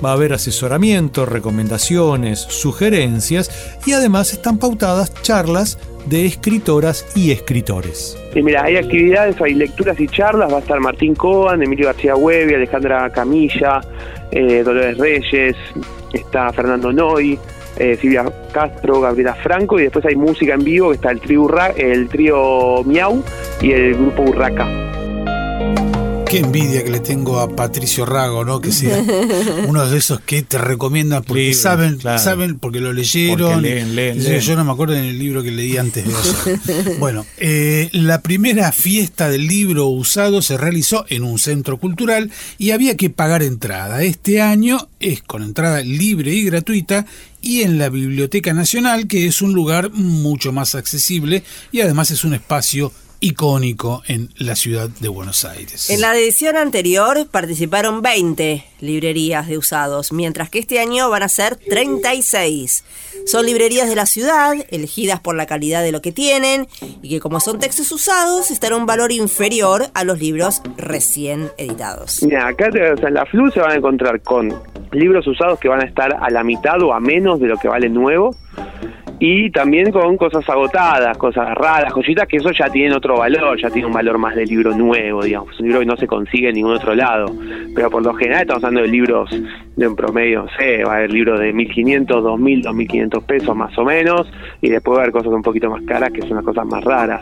Va a haber asesoramiento, recomendaciones, sugerencias y además están pautadas charlas de escritoras y escritores.
Y mira, hay actividades, hay lecturas y charlas. Va a estar Martín Coan, Emilio García Huevi, Alejandra Camilla, eh, Dolores Reyes, está Fernando Noy, eh, Silvia Castro, Gabriela Franco, y después hay música en vivo, que está el trío, Urra, el trío Miau y el grupo Urraca.
Qué envidia que le tengo a Patricio Rago, ¿no? Que sea uno de esos que te recomiendan porque libro, saben, claro. saben, porque lo leyeron.
Porque leen, leen,
yo,
leen.
yo no me acuerdo en el libro que leí antes de eso. Bueno, eh, la primera fiesta del libro usado se realizó en un centro cultural y había que pagar entrada. Este año es con entrada libre y gratuita y en la Biblioteca Nacional, que es un lugar mucho más accesible y además es un espacio icónico en la ciudad de Buenos Aires.
En la edición anterior participaron veinte librerías de usados, mientras que este año van a ser treinta y seis. Son librerías de la ciudad, elegidas por la calidad de lo que tienen, y que como son textos usados, están a un valor inferior a los libros recién editados.
Mira, acá o sea, en la F L U se van a encontrar con libros usados que van a estar a la mitad o a menos de lo que vale nuevo, y también con cosas agotadas, cosas raras, joyitas, que eso ya tienen otro valor, ya tiene un valor más de libro nuevo, digamos, un libro que no se consigue en ningún otro lado. Pero por lo general estamos hablando de libros de un promedio, no sé, va a haber libros de mil quinientos, dos mil, dos mil quinientos pesos más o menos, y después va a haber cosas un poquito más caras, que son las cosas más raras.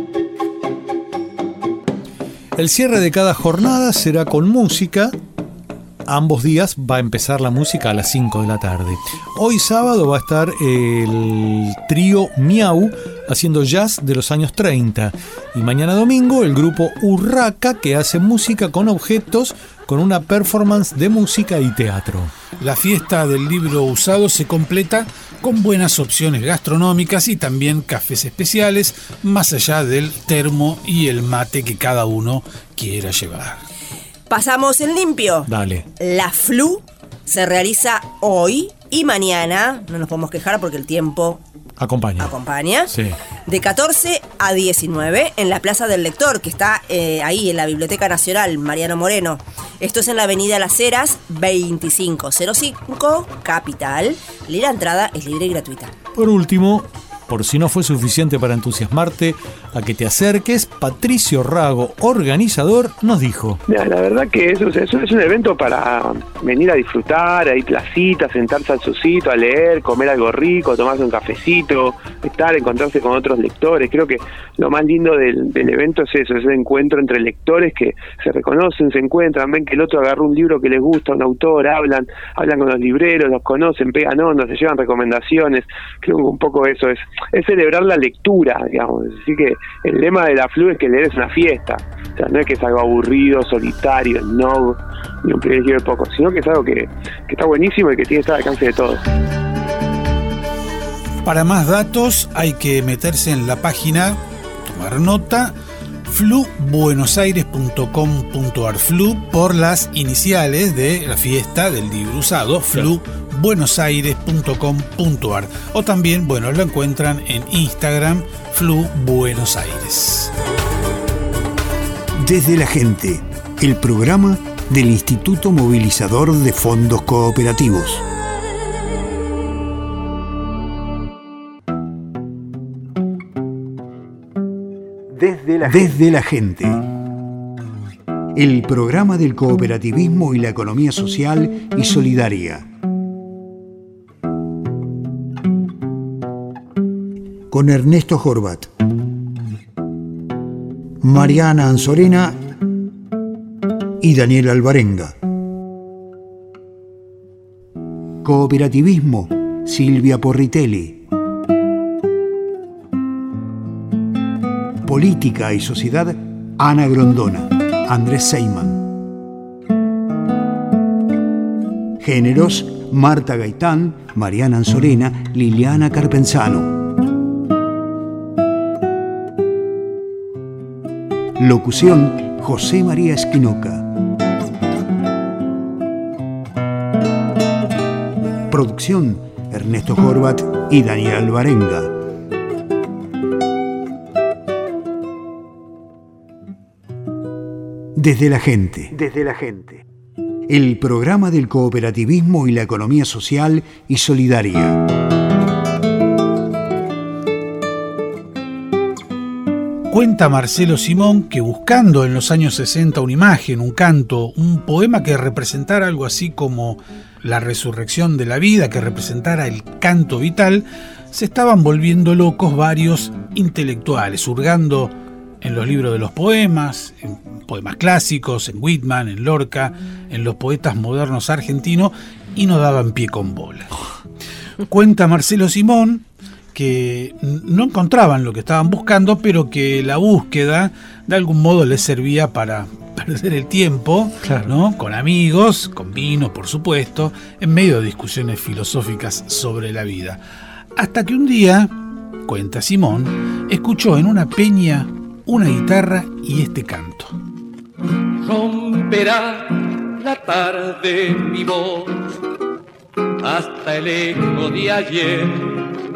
El cierre de cada jornada será con música. Ambos días va a empezar la música a las cinco de la tarde. Hoy sábado va a estar el trío Miau haciendo jazz de los años treinta. Y mañana domingo el grupo Urraca, que hace música con objetos, con una performance de música y teatro.
La fiesta del libro usado se completa con buenas opciones gastronómicas y también cafés especiales, más allá del termo y el mate que cada uno quiera llevar.
Pasamos en limpio.
Dale.
La F L U se realiza hoy y mañana, no nos podemos quejar porque el tiempo
acompaña.
acompaña
Sí.
De catorce a diecinueve en la Plaza del Lector, que está eh, ahí en la Biblioteca Nacional Mariano Moreno. Esto es en la avenida Las Heras veinticinco cero cinco, Capital. La entrada es libre y gratuita.
Por último, por si no fue suficiente para entusiasmarte a que te acerques, Patricio Rago, organizador, nos dijo:
Mira, la verdad que eso, eso es un evento para venir a disfrutar, a ir placita, sentarse al sosito, a leer, comer algo rico, tomarse un cafecito, estar, encontrarse con otros lectores. Creo que lo más lindo del, del evento es eso, ese encuentro entre lectores que se reconocen, se encuentran, ven que el otro agarró un libro que les gusta, un autor, hablan, hablan con los libreros, los conocen, pegan ondas, se llevan recomendaciones. Creo que un poco eso es, es celebrar la lectura, digamos. Así que el lema de la F L U es que leer es una fiesta. O sea, no es que es algo aburrido, solitario, no, ni un privilegio de pocos, sino que es algo que, que está buenísimo y que tiene que estar al alcance de todos.
Para más datos hay que meterse en la página, tomar nota, f l u buenos aires punto com punto a r, F L U por las iniciales de la fiesta del libro usado, f l u buenos aires punto com punto a r, o también, bueno, lo encuentran en Instagram, F L U Buenos Aires.
Desde la gente, el programa del Instituto Movilizador de Fondos Cooperativos. Desde la, Desde la gente. El programa del cooperativismo y la economía social y solidaria. Con Ernesto Horvat, Mariana Ansorena y Daniel Alvarenga. Cooperativismo, Silvia Porritelli. Política y sociedad, Ana Grondona, Andrés Seyman. Géneros, Marta Gaitán, Mariana Ansorena, Liliana Carpenzano. Locución, José María Esquinoca. Producción, Ernesto Horvat y Daniel Alvarenga. Desde la gente. Desde la gente. el programa del cooperativismo y la economía social y solidaria.
Cuenta Marcelo Simón que buscando en los años sesenta una imagen, un canto, un poema que representara algo así como la resurrección de la vida, que representara el canto vital, se estaban volviendo locos varios intelectuales, hurgando en los libros de los poemas, en poemas clásicos, en Whitman, en Lorca, en los poetas modernos argentinos, y no daban pie con bola. Cuenta Marcelo Simón que no encontraban lo que estaban buscando, pero que la búsqueda de algún modo les servía para perder el tiempo, claro, ¿no? Con amigos, con vino, por supuesto, en medio de discusiones filosóficas sobre la vida. Hasta que un día, cuenta Simón, escuchó en una peña una guitarra y este canto.
Romperá la tarde mi voz hasta el eco de ayer.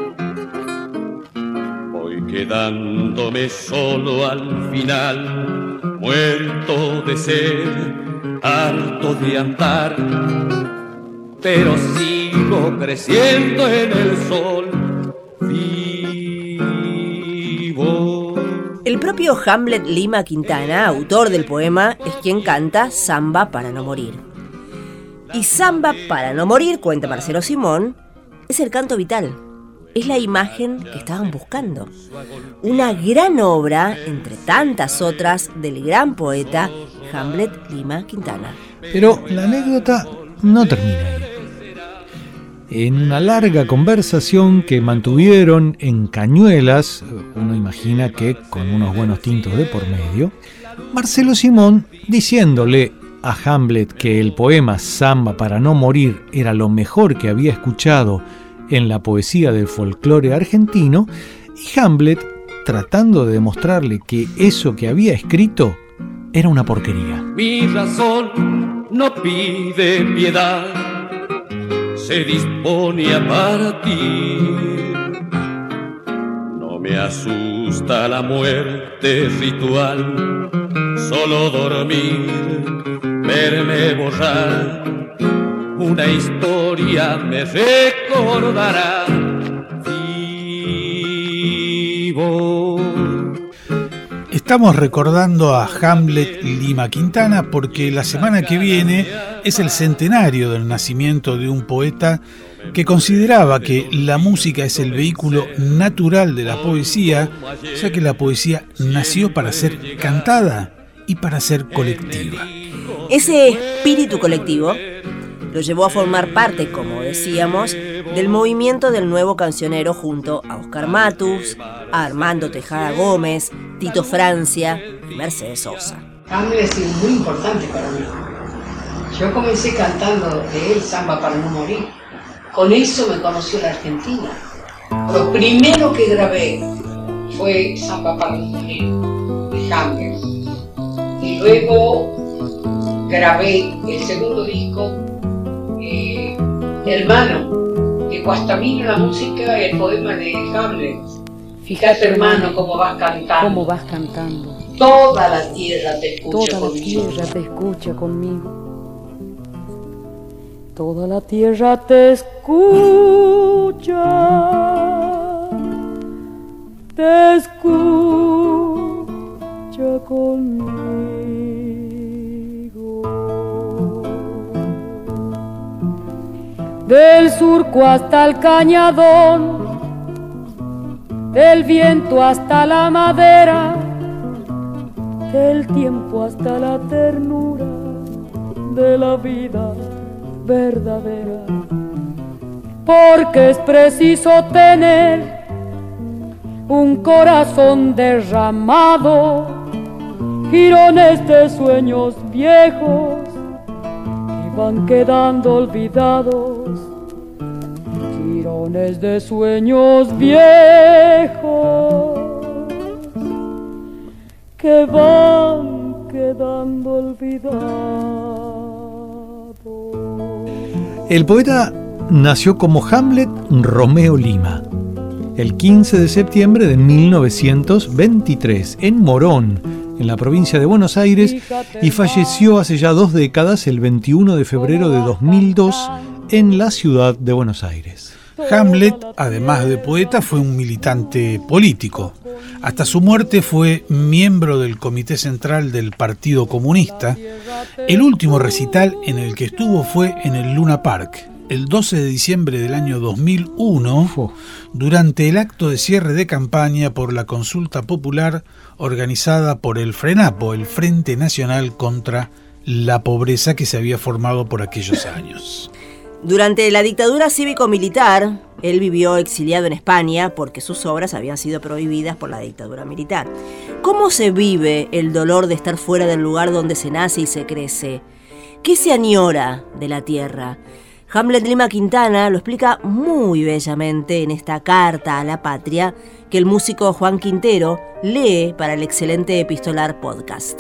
Voy quedándome solo al final, muerto de sed, harto de andar, pero sigo creciendo en el sol vivo.
El propio Hamlet Lima Quintana, autor del poema, es quien canta Samba para no morir. Y Samba para no morir, cuenta Marcelo Simón, es el canto vital. Es la imagen que estaban buscando. Una gran obra, entre tantas otras, del gran poeta Hamlet Lima Quintana.
Pero la anécdota no termina ahí. En una larga conversación que mantuvieron en Cañuelas, uno imagina que con unos buenos tintos de por medio, Marcelo Simón, diciéndole a Hamlet que el poema Samba para no morir era lo mejor que había escuchado en la poesía del folclore argentino, y Hamlet tratando de demostrarle que eso que había escrito era una porquería.
Mi razón no pide piedad, se dispone a partir. No me asusta la muerte ritual, solo dormir, verme borrar. Una historia me recordará vivo.
Estamos recordando a Hamlet Lima Quintana porque la semana que viene es el centenario del nacimiento de un poeta que consideraba que la música es el vehículo natural de la poesía, ya que la poesía nació para ser cantada y para ser colectiva.
Ese espíritu colectivo lo llevó a formar parte, como decíamos, del movimiento del nuevo cancionero junto a Oscar Matus, a Armando Tejada Gómez, Tito Francia y Mercedes Sosa.
Hamlet es muy importante para mí. Yo comencé cantando de él Samba para no morir. Con eso me conoció la Argentina. Lo primero que grabé fue Samba para no morir, de Hamlet. Y luego grabé el segundo disco, Eh, hermano, de Guastamino la música, el poema de Hamlet. Fíjate, hermano, cómo vas cantando.
Cómo vas cantando.
Toda la tierra te escucha
Toda
conmigo.
la tierra te escucha conmigo. Toda la tierra te escucha. Te escucha conmigo. Del surco hasta el cañadón, del viento hasta la madera, del tiempo hasta la ternura de la vida verdadera. Porque es preciso tener un corazón derramado, jirones de sueños viejos que van quedando olvidados. Jirones de sueños viejos que van quedando olvidados.
El poeta nació como Hamlet Romeo Lima, el quince de septiembre de mil novecientos veintitrés, en Morón, en la provincia de Buenos Aires, y falleció hace ya dos décadas, el veintiuno de febrero de dos mil dos, en la ciudad de Buenos Aires.
Hamlet, además de poeta, fue un militante político. Hasta su muerte fue miembro del Comité Central del Partido Comunista. El último recital en el que estuvo fue en el Luna Park, el doce de diciembre del año dos mil uno, durante el acto de cierre de campaña por la consulta popular organizada por el FRENAPO, el Frente Nacional contra la Pobreza, que se había formado por aquellos años.
Durante la dictadura cívico-militar, él vivió exiliado en España porque sus obras habían sido prohibidas por la dictadura militar. ¿Cómo se vive el dolor de estar fuera del lugar donde se nace y se crece? ¿Qué se añora de la tierra? Hamlet Lima Quintana lo explica muy bellamente en esta carta a la patria que el músico Juan Quintero lee para el excelente Epistolar Podcast.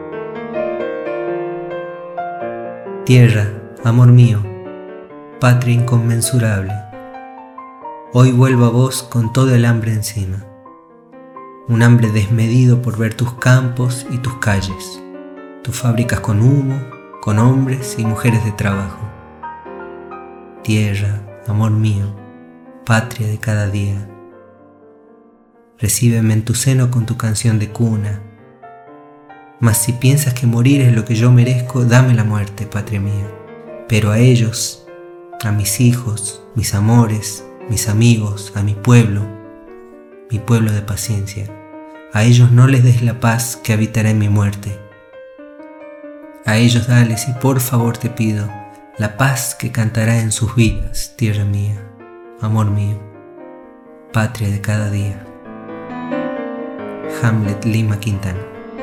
Tierra, amor mío, patria inconmensurable, hoy vuelvo a vos con todo el hambre encima, un hambre desmedido por ver tus campos y tus calles, tus fábricas con humo, con hombres y mujeres de trabajo. Tierra, amor mío, patria de cada día, recíbeme en tu seno con tu canción de cuna, mas si piensas que morir es lo que yo merezco, dame la muerte, patria mía, pero a ellos, a mis hijos, mis amores, mis amigos, a mi pueblo, mi pueblo de paciencia, a ellos no les des la paz que habitará en mi muerte. A ellos dales, y por favor te pido, la paz que cantará en sus vidas, tierra mía, amor mío, patria de cada día. Hamlet Lima Quintana.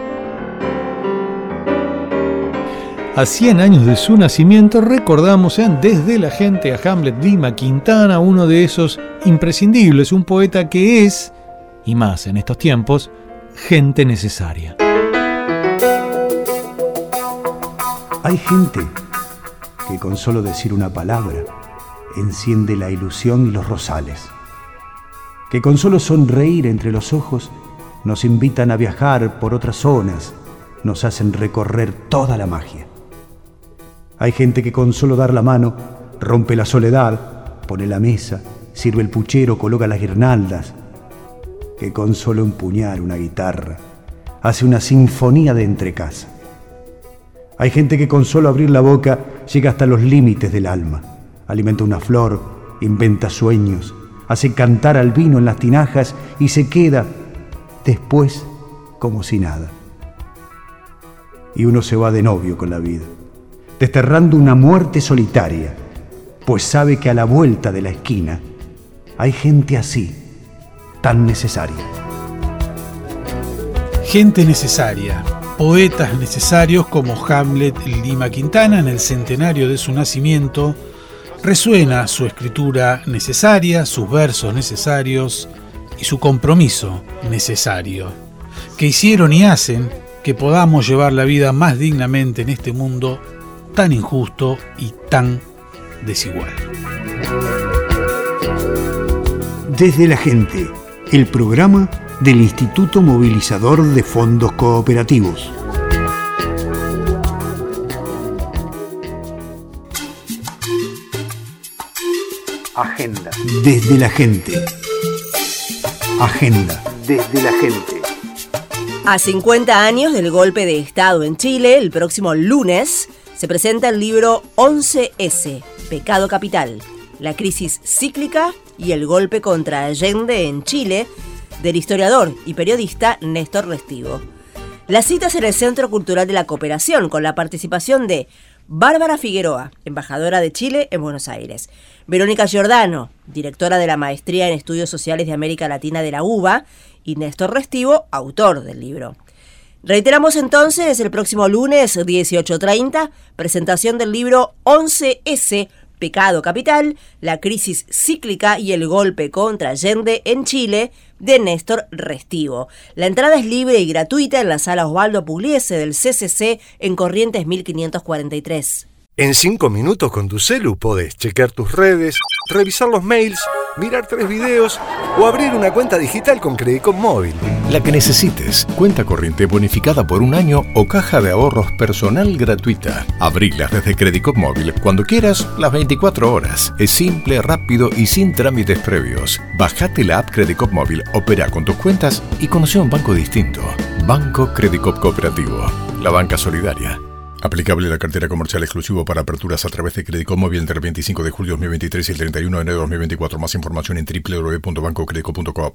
A cien años de su nacimiento recordamos en Desde la Gente a Hamlet Lima Quintana, uno de esos imprescindibles, un poeta que es, y más en estos tiempos, gente necesaria.
Hay gente que con solo decir una palabra enciende la ilusión y los rosales, que con solo sonreír entre los ojos nos invitan a viajar por otras zonas, nos hacen recorrer toda la magia. Hay gente que con solo dar la mano rompe la soledad, pone la mesa, sirve el puchero, coloca las guirnaldas, que con solo empuñar una guitarra hace una sinfonía de entrecasa. Hay gente que con solo abrir la boca llega hasta los límites del alma, alimenta una flor, inventa sueños, hace cantar al vino en las tinajas y se queda después como si nada. Y uno se va de novio con la vida, desterrando una muerte solitaria, pues sabe que a la vuelta de la esquina hay gente así, tan necesaria.
Gente necesaria, poetas necesarios como Hamlet Lima Quintana en el centenario de su nacimiento. Resuena su escritura necesaria, sus versos necesarios y su compromiso necesario, que hicieron y hacen que podamos llevar la vida más dignamente en este mundo tan injusto y tan desigual.
Desde la Gente, el programa del Instituto Movilizador de Fondos Cooperativos.
Agenda.
Desde la Gente. Agenda.
Desde la Gente.
A cincuenta años del golpe de Estado en Chile, el próximo lunes se presenta el libro once ese, Pecado Capital, la crisis cíclica y el golpe contra Allende en Chile, del historiador y periodista Néstor Restivo. Las citas en el Centro Cultural de la Cooperación, con la participación de Bárbara Figueroa, embajadora de Chile en Buenos Aires, Verónica Giordano, directora de la Maestría en Estudios Sociales de América Latina de la U B A, y Néstor Restivo, autor del libro. Reiteramos entonces, el próximo lunes, dieciocho treinta, presentación del libro once ese, Pecado Capital, la crisis cíclica y el golpe contra Allende en Chile, de Néstor Restivo. La entrada es libre y gratuita en la sala Osvaldo Pugliese del C C C en Corrientes mil quinientos cuarenta y tres.
En cinco minutos con tu celu podés chequear tus redes, revisar los mails, mirar tres videos o abrir una cuenta digital con Credicop Móvil.
La que necesites. Cuenta corriente bonificada por un año o caja de ahorros personal gratuita. Abrilas desde Credicop Móvil cuando quieras, las veinticuatro horas. Es simple, rápido y sin trámites previos. Bajate la app Credicop Móvil, opera con tus cuentas y conoce un banco distinto. Banco Credicop Cooperativo. La banca solidaria. Aplicable la cartera comercial exclusivo para aperturas a través de Credicop Móvil entre el veinticinco de julio de dos mil veintitrés y el treinta y uno de enero de dos mil veinticuatro. Más información en doble u doble u doble u punto banco credicop punto coop.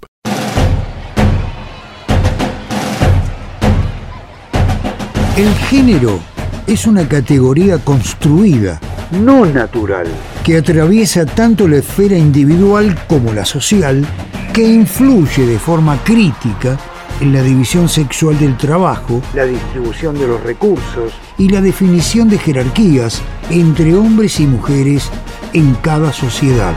El género es una categoría construida, no natural, que atraviesa tanto la esfera individual como la social, que influye de forma crítica en la división sexual del trabajo, la distribución de los recursos y la definición de jerarquías entre hombres y mujeres en cada sociedad.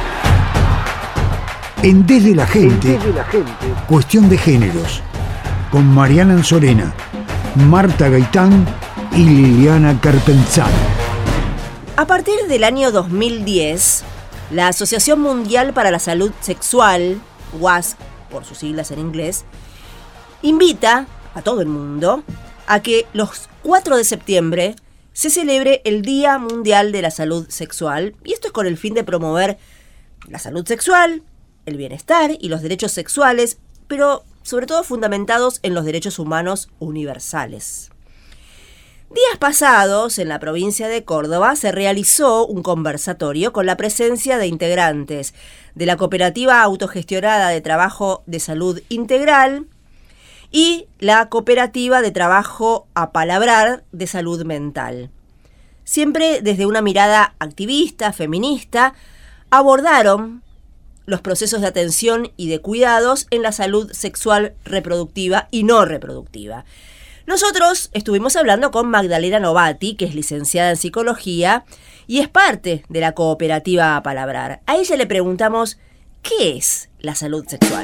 En Desde la Gente, Desde la Gente, Cuestión de Géneros, con Mariana Anzorena, Marta Gaitán y Liliana Carpenzano.
A partir del año dos mil diez, la Asociación Mundial para la Salud Sexual, W A S P por sus siglas en inglés, invita a todo el mundo a que los cuatro de septiembre se celebre el Día Mundial de la Salud Sexual, y esto es con el fin de promover la salud sexual, el bienestar y los derechos sexuales, pero sobre todo fundamentados en los derechos humanos universales. Días pasados, en la provincia de Córdoba, se realizó un conversatorio con la presencia de integrantes de la Cooperativa Autogestionada de Trabajo de Salud Integral y la Cooperativa de Trabajo Apalabrar de Salud Mental. Siempre desde una mirada activista, feminista, abordaron los procesos de atención y de cuidados en la salud sexual reproductiva y no reproductiva. Nosotros estuvimos hablando con Magdalena Novati, que es licenciada en psicología y es parte de la Cooperativa Apalabrar. A ella le preguntamos, ¿qué es la salud sexual?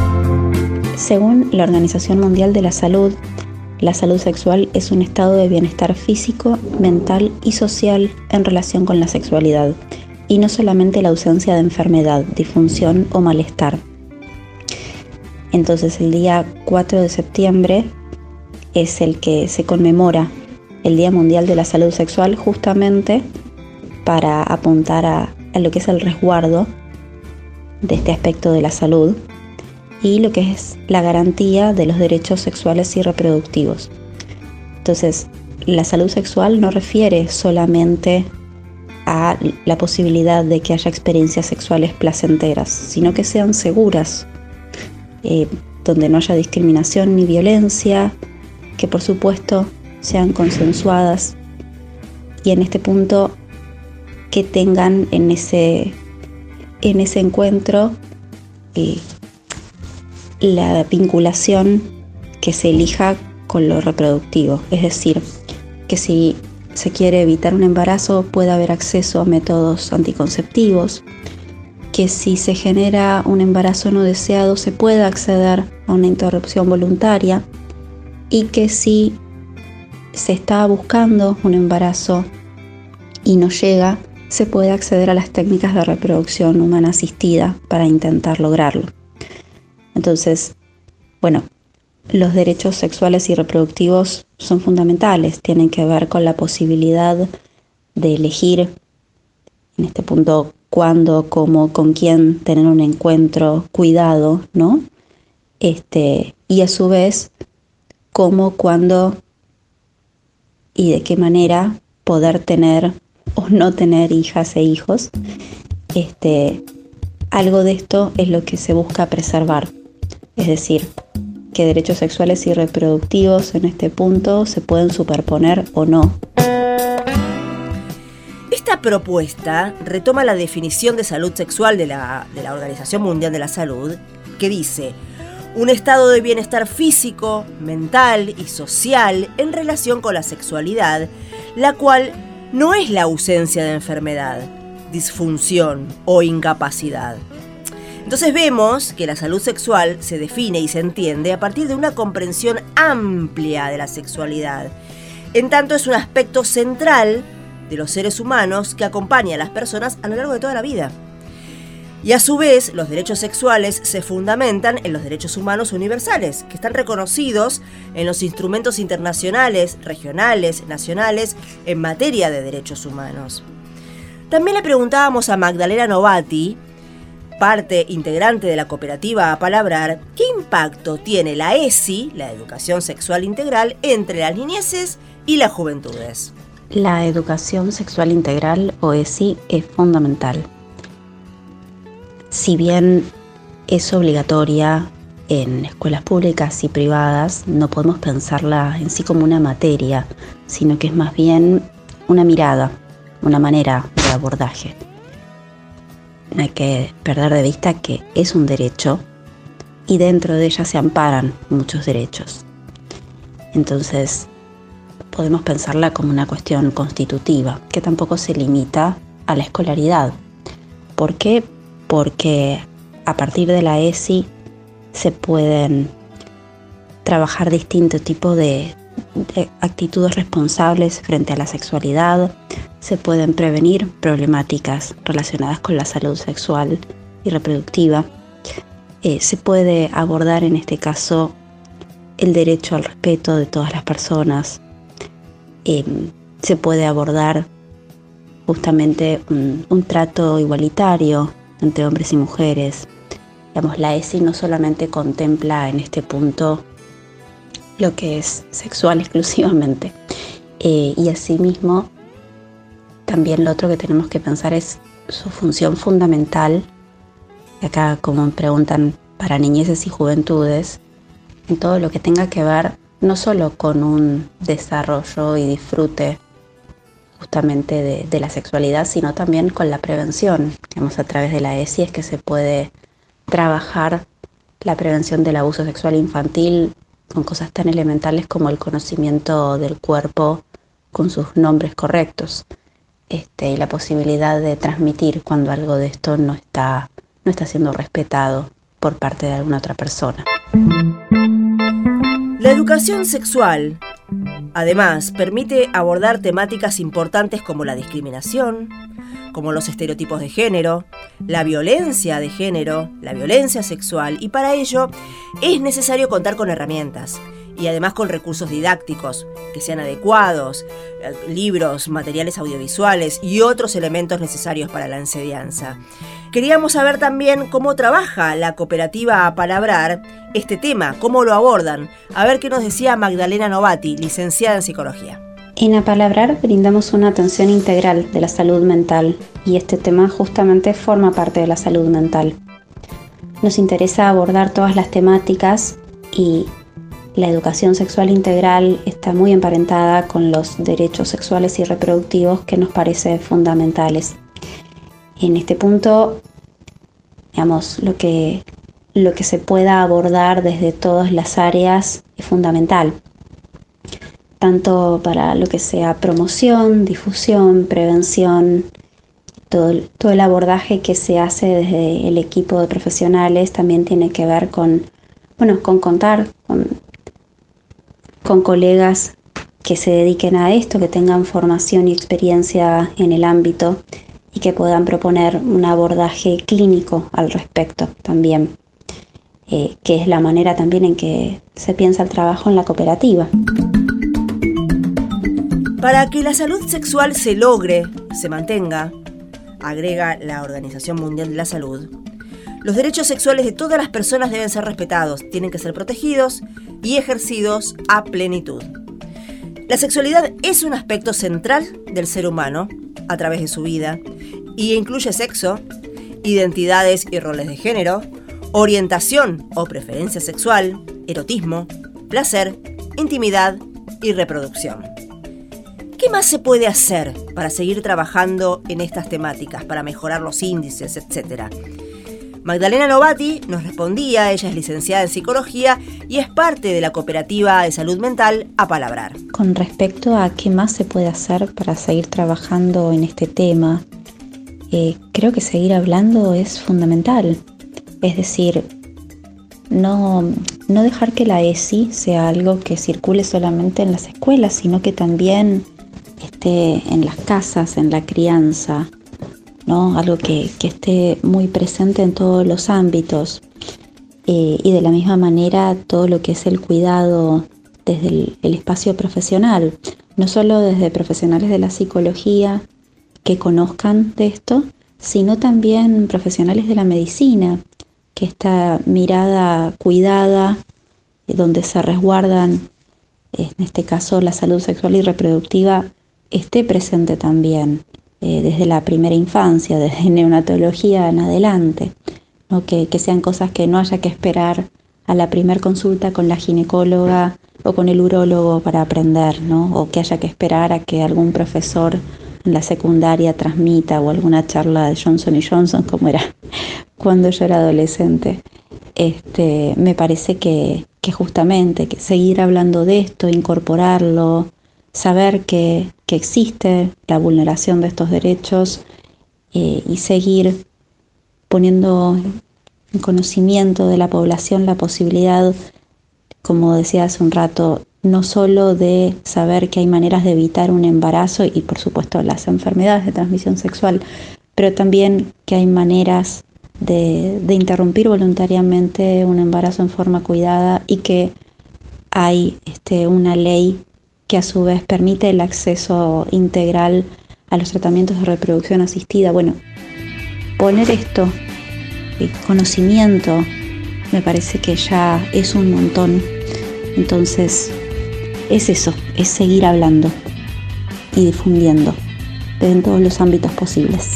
Según la Organización Mundial de la Salud, la salud sexual es un estado de bienestar físico, mental y social en relación con la sexualidad, y no solamente la ausencia de enfermedad, disfunción o malestar. Entonces, el día cuatro de septiembre es el que se conmemora el Día Mundial de la Salud Sexual, justamente para apuntar a, a lo que es el resguardo de este aspecto de la salud y lo que es la garantía de los derechos sexuales y reproductivos. Entonces, la salud sexual no refiere solamente a la posibilidad de que haya experiencias sexuales placenteras, sino que sean seguras, eh, donde no haya discriminación ni violencia, que por supuesto sean consensuadas y en este punto que tengan en ese, en ese encuentro eh, la vinculación que se elija con lo reproductivo, es decir, que si se quiere evitar un embarazo pueda haber acceso a métodos anticonceptivos, que si se genera un embarazo no deseado se pueda acceder a una interrupción voluntaria y que si se está buscando un embarazo y no llega, se puede acceder a las técnicas de reproducción humana asistida para intentar lograrlo. Entonces, bueno, los derechos sexuales y reproductivos son fundamentales, tienen que ver con la posibilidad de elegir, en este punto, cuándo, cómo, con quién tener un encuentro cuidado, ¿no? Este, y a su vez, cómo, cuándo y de qué manera poder tener o no tener hijas e hijos. Este, algo de esto es lo que se busca preservar, es decir, que derechos sexuales y reproductivos en este punto se pueden superponer o no.
Esta propuesta retoma la definición de salud sexual de la, de la Organización Mundial de la Salud, que dice: un estado de bienestar físico, mental y social en relación con la sexualidad, la cual no es la ausencia de enfermedad, disfunción o incapacidad. Entonces vemos que la salud sexual se define y se entiende a partir de una comprensión amplia de la sexualidad. En tanto es un aspecto central de los seres humanos que acompaña a las personas a lo largo de toda la vida. Y a su vez, los derechos sexuales se fundamentan en los derechos humanos universales, que están reconocidos en los instrumentos internacionales, regionales, nacionales, en materia de derechos humanos. También le preguntábamos a Magdalena Novati, parte integrante de la cooperativa Apalabrar, qué impacto tiene la E S I, la educación sexual integral, entre las niñeces y las juventudes.
La educación sexual integral, o E S I, es fundamental. Si bien es obligatoria en escuelas públicas y privadas, no podemos pensarla en sí como una materia, sino que es más bien una mirada, una manera de abordaje. No hay que perder de vista que es un derecho y dentro de ella se amparan muchos derechos. Entonces, podemos pensarla como una cuestión constitutiva, que tampoco se limita a la escolaridad. ¿Por qué? Porque a partir de la E S I se pueden trabajar distintos tipos de, de actitudes responsables frente a la sexualidad, se pueden prevenir problemáticas relacionadas con la salud sexual y reproductiva, eh, se puede abordar en este caso el derecho al respeto de todas las personas, eh, se puede abordar justamente un, un trato igualitario entre hombres y mujeres. Digamos, la E S I no solamente contempla en este punto lo que es sexual exclusivamente, eh, y asimismo también lo otro que tenemos que pensar es su función fundamental, y acá como me preguntan para niñeces y juventudes, en todo lo que tenga que ver no solo con un desarrollo y disfrute justamente de, de la sexualidad, sino también con la prevención. Digamos, a través de la E S I es que se puede trabajar la prevención del abuso sexual infantil con cosas tan elementales como el conocimiento del cuerpo con sus nombres correctos, este, y la posibilidad de transmitir cuando algo de esto no está, no está siendo respetado por parte de alguna otra persona.
La educación sexual, además, permite abordar temáticas importantes como la discriminación, como los estereotipos de género, la violencia de género, la violencia sexual, y para ello es necesario contar con herramientas y además con recursos didácticos que sean adecuados, libros, materiales audiovisuales y otros elementos necesarios para la enseñanza. Queríamos saber también cómo trabaja la cooperativa Apalabrar este tema, cómo lo abordan. A ver qué nos decía Magdalena Novati, licenciada en Psicología.
En Apalabrar brindamos una atención integral de la salud mental y este tema justamente forma parte de la salud mental. Nos interesa abordar todas las temáticas y la educación sexual integral está muy emparentada con los derechos sexuales y reproductivos que nos parecen fundamentales. En este punto, digamos, lo que, lo que se pueda abordar desde todas las áreas es fundamental, tanto para lo que sea promoción, difusión, prevención, todo, todo el abordaje que se hace desde el equipo de profesionales también tiene que ver con, bueno, con contar con, con colegas que se dediquen a esto, que tengan formación y experiencia en el ámbito y que puedan proponer un abordaje clínico al respecto también, eh, que es la manera también en que se piensa el trabajo en la cooperativa.
Para que la salud sexual se logre, se mantenga, agrega la Organización Mundial de la Salud, los derechos sexuales de todas las personas deben ser respetados, tienen que ser protegidos y ejercidos a plenitud. La sexualidad es un aspecto central del ser humano a través de su vida y incluye sexo, identidades y roles de género, orientación o preferencia sexual, erotismo, placer, intimidad y reproducción. ¿Qué más se puede hacer para seguir trabajando en estas temáticas, para mejorar los índices, etcétera? Magdalena Novati nos respondía, ella es licenciada en Psicología y es parte de la cooperativa de salud mental Apalabrar.
Con respecto a qué más se puede hacer para seguir trabajando en este tema, eh, creo que seguir hablando es fundamental. Es decir, no, no dejar que la E S I sea algo que circule solamente en las escuelas, sino que también esté en las casas, en la crianza. ¿no? Algo que, que esté muy presente en todos los ámbitos. Eh, y de la misma manera todo lo que es el cuidado desde el, el espacio profesional, no solo desde profesionales de la psicología que conozcan de esto, sino también profesionales de la medicina, que esta mirada cuidada, eh, donde se resguardan, en este caso la salud sexual y reproductiva, esté presente también eh, desde la primera infancia, desde neonatología en adelante, ¿no? Que, que sean cosas que no haya que esperar a la primer consulta con la ginecóloga o con el urólogo para aprender, ¿no? O que haya que esperar a que algún profesor en la secundaria transmita o alguna charla de Johnson y Johnson, como era cuando yo era adolescente. Este, me parece que, que justamente que seguir hablando de esto, incorporarlo, saber que, que existe la vulneración de estos derechos eh, y seguir poniendo en conocimiento de la población la posibilidad, como decía hace un rato, no solo de saber que hay maneras de evitar un embarazo y por supuesto las enfermedades de transmisión sexual, pero también que hay maneras de, de interrumpir voluntariamente un embarazo en forma cuidada y que hay este, una ley que a su vez permite el acceso integral a los tratamientos de reproducción asistida. Bueno, poner esto, el conocimiento, me parece que ya es un montón. Entonces, es eso, es seguir hablando y difundiendo en todos los ámbitos posibles.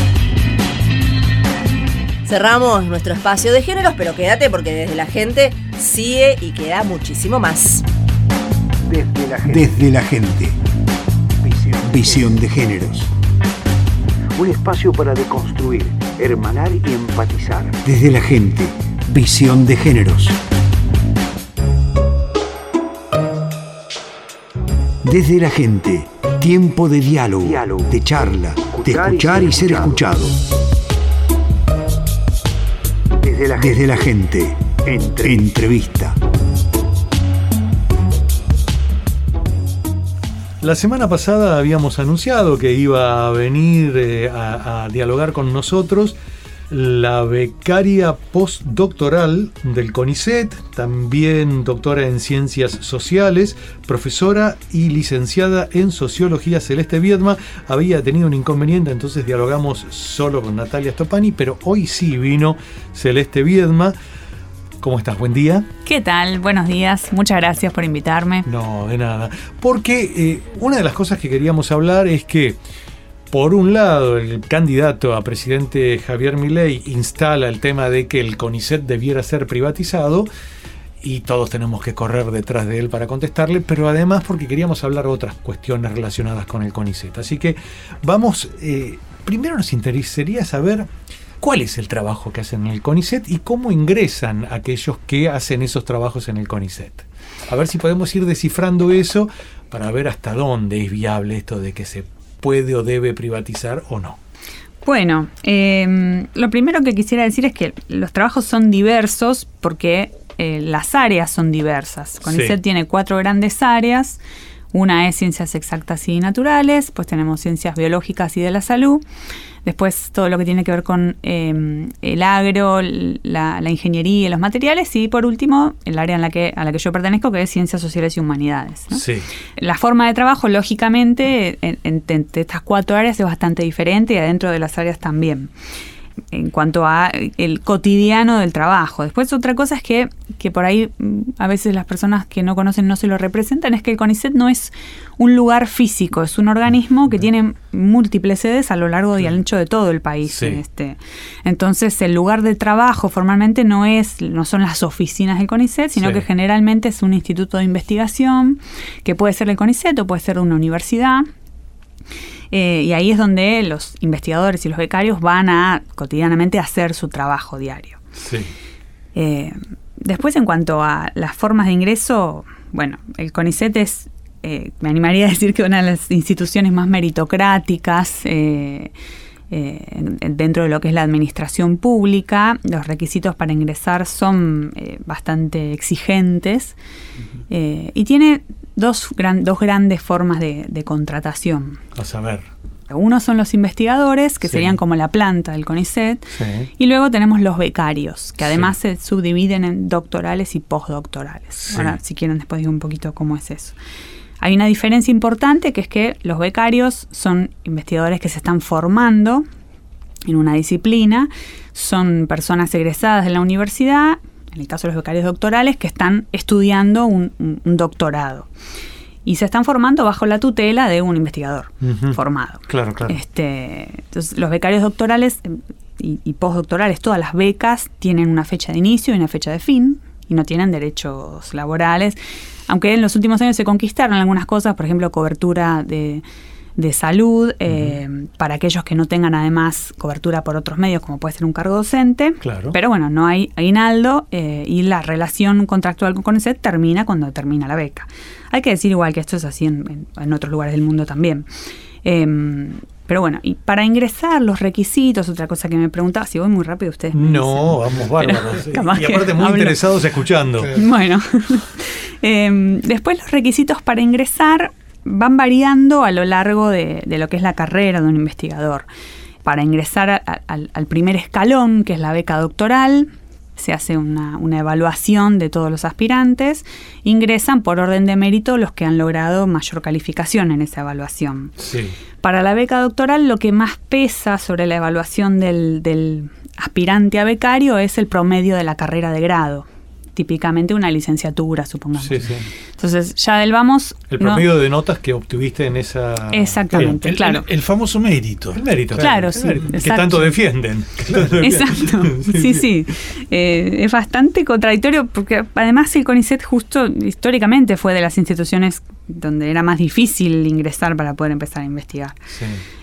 Cerramos nuestro espacio de géneros, pero quédate porque desde la gente sigue y queda muchísimo más.
Desde la gente. Desde la gente. Visión, Visión de géneros.
Un espacio para deconstruir, hermanar y empatizar.
Desde la gente. Visión de géneros. Desde la gente. Tiempo de diálogo, diálogo de charla, de escuchar y ser escuchado. Desde la gente. Desde la gente. Entre, entrevista.
La semana pasada habíamos anunciado que iba a venir eh, a, a dialogar con nosotros la becaria postdoctoral del CONICET, también doctora en Ciencias Sociales, profesora y licenciada en Sociología, Celeste Viedma. Había tenido un inconveniente, entonces dialogamos solo con Natalia Stoppani, pero hoy sí vino Celeste Viedma. ¿Cómo estás? Buen día.
¿Qué tal? Buenos días. Muchas gracias por invitarme.
No, de nada. Porque eh, una de las cosas que queríamos hablar es que, por un lado, el candidato a presidente Javier Milei instala el tema de que el CONICET debiera ser privatizado y todos tenemos que correr detrás de él para contestarle, pero además porque queríamos hablar de otras cuestiones relacionadas con el CONICET. Así que vamos, eh, primero nos interesaría saber cuál es el trabajo que hacen en el CONICET y cómo ingresan aquellos que hacen esos trabajos en el CONICET. A ver si podemos ir descifrando eso para ver hasta dónde es viable esto de que se puede o debe privatizar o no.
Bueno, eh, lo primero que quisiera decir es que los trabajos son diversos porque eh, las áreas son diversas. CONICET sí. Tiene cuatro grandes áreas. Una es ciencias exactas y naturales, pues tenemos ciencias biológicas y de la salud. Después todo lo que tiene que ver con eh, el agro, la, la ingeniería y los materiales. Y por último, el área en la que, a la que yo pertenezco, que es ciencias sociales y humanidades, ¿no? Sí. La forma de trabajo, lógicamente, en, en, entre estas cuatro áreas es bastante diferente y adentro de las áreas también, en cuanto a el cotidiano del trabajo. Después otra cosa es que, que por ahí a veces las personas que no conocen no se lo representan, es que el CONICET no es un lugar físico, es un organismo que tiene múltiples sedes a lo largo y ancho de todo el país. Sí. Este. Entonces el lugar de trabajo formalmente no es, no son las oficinas del CONICET, sino sí. que generalmente es un instituto de investigación, que puede ser el CONICET o puede ser una universidad. Eh, y ahí es donde los investigadores y los becarios van a cotidianamente hacer su trabajo diario. Sí. Eh, después, en cuanto a las formas de ingreso, bueno, el CONICET es, eh, me animaría a decir que una de las instituciones más meritocráticas eh, eh, dentro de lo que es la administración pública. Los requisitos para ingresar son eh, bastante exigentes. Uh-huh. eh, y tiene Dos, gran, dos grandes formas de, de contratación.
A saber.
Uno son los investigadores, que
Sí.
serían como la planta del CONICET,
Sí.
y luego tenemos los becarios, que además
Sí.
se subdividen en doctorales y postdoctorales.
Sí.
Ahora, si quieren, después digo un poquito cómo es eso. Hay una diferencia importante, que es que los becarios son investigadores que se están formando en una disciplina, son personas egresadas de la universidad, en el caso de los becarios doctorales, que están estudiando un, un- un doctorado. Y se están formando bajo la tutela de un investigador
Ujú.
formado.
Claro, claro.
Este, entonces, los becarios doctorales eh, y, y postdoctorales, todas las becas tienen una fecha de inicio y una fecha de fin, y no tienen derechos laborales, aunque en los últimos años se conquistaron algunas cosas, por ejemplo, cobertura de, de salud, eh, para aquellos que no tengan además cobertura por otros medios, como puede ser un cargo docente.
Claro.
Pero bueno, no hay aguinaldo, eh, y la relación contractual con CONICET termina cuando termina la beca. Hay que decir igual que esto es así en, en, en otros lugares del mundo también. Eh, pero bueno, y para ingresar los requisitos, otra cosa que me preguntaba, si voy muy rápido ustedes me
No,
dicen.
vamos bárbaros.
Pero capaz
Y aparte
que
muy
hablo.
interesados escuchando.
Bueno, eh, después los requisitos para ingresar van variando a lo largo de, de lo que es la carrera de un investigador. Para ingresar a- a- al, al primer escalón, que es la beca doctoral, se hace una, una evaluación de todos los aspirantes. Ingresan por orden de mérito los que han logrado mayor calificación en esa evaluación.
Sí.
Para la beca doctoral, lo que más pesa sobre la evaluación del, del aspirante a becario es el promedio de la carrera de grado. Típicamente una licenciatura, supongamos.
Sí, sí.
Entonces, ya del vamos...
El
no-
promedio de notas que obtuviste en esa...
Exactamente,
el,
claro.
El, el famoso mérito.
El mérito.
Claro,
el
sí,
mérito, que
exacto.
tanto defienden. Que tanto defienden.
Exacto, sí, sí. Eh, es bastante contradictorio porque además el CONICET justo históricamente fue de las instituciones donde era más difícil ingresar para poder empezar a investigar.
Sí.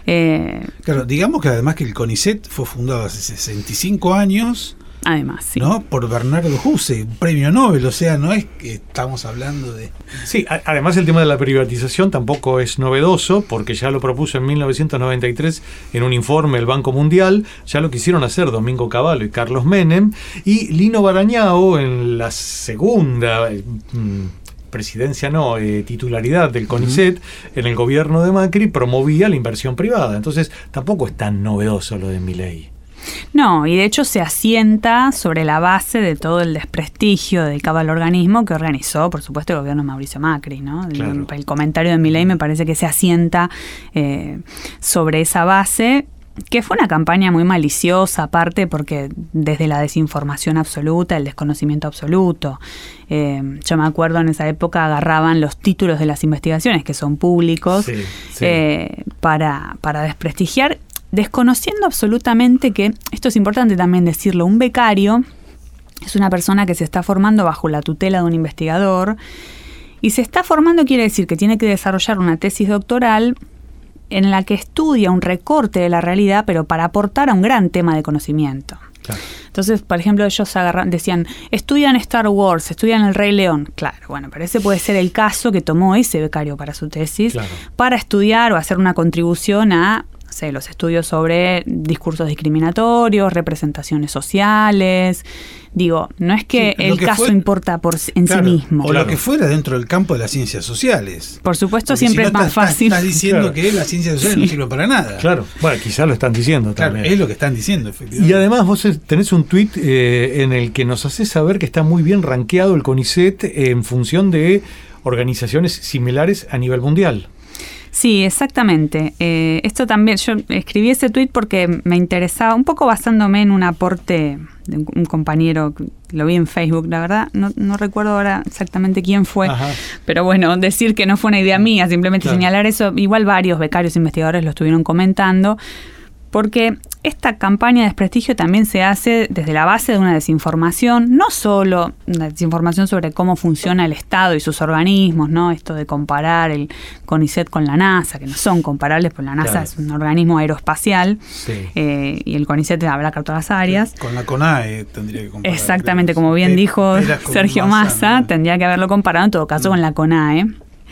Eh,
Claro, digamos que además que el CONICET fue fundado hace sesenta y cinco años,
además, sí.
¿no? Por Bernardo Husse, un premio Nobel, o sea, no es que estamos hablando de...
Sí, a- además el tema de la privatización tampoco es novedoso, porque ya lo propuso en mil novecientos noventa y tres en un informe el Banco Mundial, ya lo quisieron hacer Domingo Cavallo y Carlos Menem, y Lino Barañao en la segunda... eh, mm, presidencia no, eh, titularidad del CONICET, uh-huh, en el gobierno de Macri promovía la inversión privada. Entonces tampoco es tan novedoso lo de Milei.
No, y de hecho se asienta sobre la base de todo el desprestigio dedicado al organismo que organizó, por supuesto, el gobierno de Mauricio Macri, ¿no? El,
Claro.
el comentario de Milei me parece que se asienta eh, sobre esa base, que fue una campaña muy maliciosa, aparte porque desde la desinformación absoluta, el desconocimiento absoluto. Eh, yo me acuerdo en esa época agarraban los títulos de las investigaciones, que son públicos,
Sí, sí.
eh, para, para desprestigiar, desconociendo absolutamente que, esto es importante también decirlo, un becario es una persona que se está formando bajo la tutela de un investigador, y se está formando quiere decir que tiene que desarrollar una tesis doctoral en la que estudia un recorte de la realidad, pero para aportar a un gran tema de conocimiento.
Claro.
Entonces, por ejemplo, ellos agarran, decían, estudian Star Wars, estudian El Rey León. Claro, bueno, pero ese puede ser el caso que tomó ese becario para su tesis,
Claro.
para estudiar o hacer una contribución a, no sé, los estudios sobre discursos discriminatorios, representaciones sociales. Digo, no es que
Sí, lo
el
que
caso
fue-
importa por sí- en
Claro,
sí mismo.
O lo que fuera dentro del campo de las ciencias sociales.
Por supuesto,
Porque
siempre
si
es
no
más
estás-
fácil.
Estás diciendo
Claro.
que las ciencias sociales
Sí.
no sirven para nada.
Claro, bueno, quizás lo están diciendo
Claro,
también.
es lo que están diciendo, efectivamente.
Y además vos tenés un tuit eh, en el que nos haces saber que está muy bien rankeado el CONICET en función de organizaciones similares a nivel mundial.
Sí, exactamente. Eh, esto también, yo escribí ese tuit porque me interesaba, un poco basándome en un aporte de un, un compañero, lo vi en Facebook, la verdad, no, no recuerdo ahora exactamente quién fue,
Ajá.
pero bueno, decir que no fue una idea mía, simplemente
Claro.
señalar eso, igual varios becarios investigadores lo estuvieron comentando, porque esta campaña de desprestigio también se hace desde la base de una desinformación, no solo una desinformación sobre cómo funciona el Estado y sus organismos, ¿no? Esto de comparar el CONICET con la NASA, que no son comparables, porque la NASA
Claro.
es un organismo aeroespacial,
Sí.
eh, y el CONICET abarca todas las áreas.
Con la CONAE tendría que comparar.
Exactamente, como bien
Pe-
dijo
peras con
Sergio
manzana,
Massa, tendría que haberlo comparado en todo caso con la CONAE.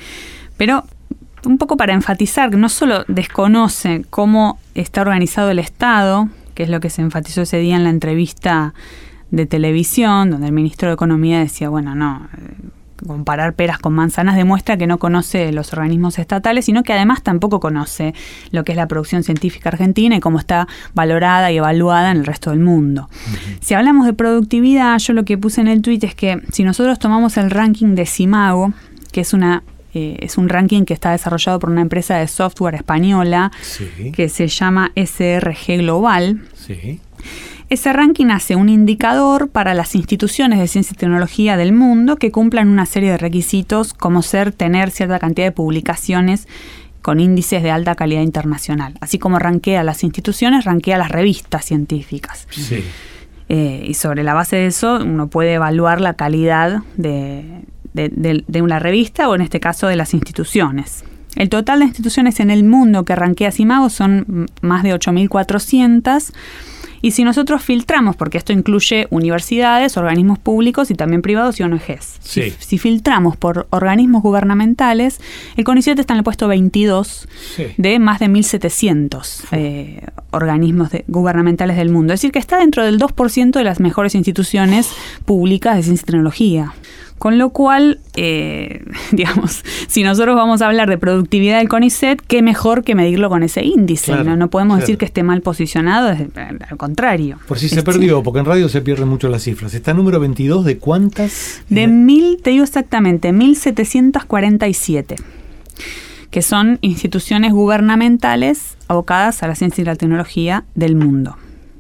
Pero un poco para enfatizar que no solo desconoce cómo está organizado el Estado, que es lo que se enfatizó ese día en la entrevista de televisión, donde el ministro de Economía decía, bueno, no, eh, comparar peras con manzanas demuestra que no conoce los organismos estatales, sino que además tampoco conoce lo que es la producción científica argentina y cómo está valorada y evaluada en el resto del mundo. Uh-huh. Si hablamos de productividad, yo lo que puse en el tweet es que si nosotros tomamos el ranking de Simago, que es una eh, es un ranking que está desarrollado por una empresa de software española, sí, que se llama S R G Global. Sí. Ese ranking hace un indicador para las instituciones de ciencia y tecnología del mundo que cumplan una serie de requisitos, como ser tener cierta cantidad de publicaciones con índices de alta calidad internacional. Así como rankea las instituciones, rankea las revistas científicas. Sí. Eh, y sobre la base de eso uno puede evaluar la calidad de, de, de, de una revista o en este caso de las instituciones. El total de instituciones en el mundo que rankea Simago son más de ocho mil cuatrocientas. Y si nosotros filtramos, porque esto incluye universidades, organismos públicos y también privados y O N Ges. Sí. Si, si filtramos por organismos gubernamentales, el CONICET está en el puesto veintidós, sí, de más de mil setecientos eh, organismos de, gubernamentales del mundo. Es decir, que está dentro del dos por ciento de las mejores instituciones públicas de ciencia y tecnología. Con lo cual, eh, digamos, si nosotros vamos a hablar de productividad del CONICET, qué mejor que medirlo con ese índice. Claro, no, no podemos claro. decir que esté mal posicionado, es, al contrario.
Por si se este, perdió, porque en radio se pierden mucho las cifras. ¿Está número veintidós de cuántas?
De mil, te digo exactamente, mil setecientos cuarenta y siete, que son instituciones gubernamentales abocadas a la ciencia y la tecnología del mundo.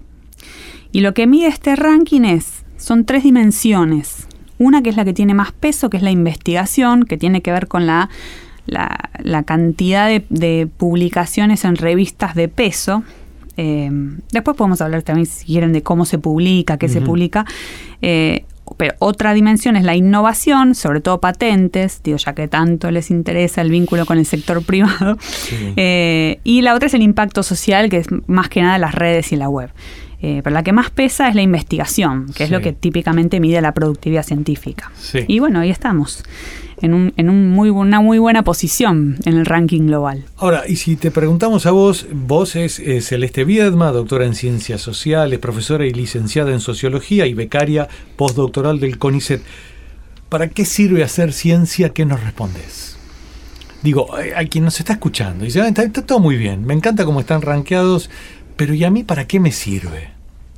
Y lo que mide este ranking es, son tres dimensiones. Una que es la que tiene más peso, que es la investigación, que tiene que ver con la, la, la cantidad de, de publicaciones en revistas de peso. Eh, después podemos hablar también, si quieren, de cómo se publica, qué uh-huh. se publica. Eh, pero otra dimensión es la innovación, sobre todo patentes, digo, ya que tanto les interesa el vínculo con el sector privado. Sí. Eh, y la otra es el impacto social, que es más que nada las redes y la web. Eh, pero la que más pesa es la investigación, que sí. es lo que típicamente mide la productividad científica. Sí. Y bueno, ahí estamos, en, un, en un muy, una muy buena posición en el ranking global.
Ahora, y si te preguntamos a vos, vos es, es Celeste Viedma, doctora en Ciencias Sociales, profesora y licenciada en Sociología y becaria postdoctoral del CONICET. ¿Para qué sirve hacer ciencia? ¿Qué nos respondes? Digo, a quien nos está escuchando, y dice, ah, está, está todo muy bien, me encanta cómo están rankeados, pero ¿y a mí para qué me sirve?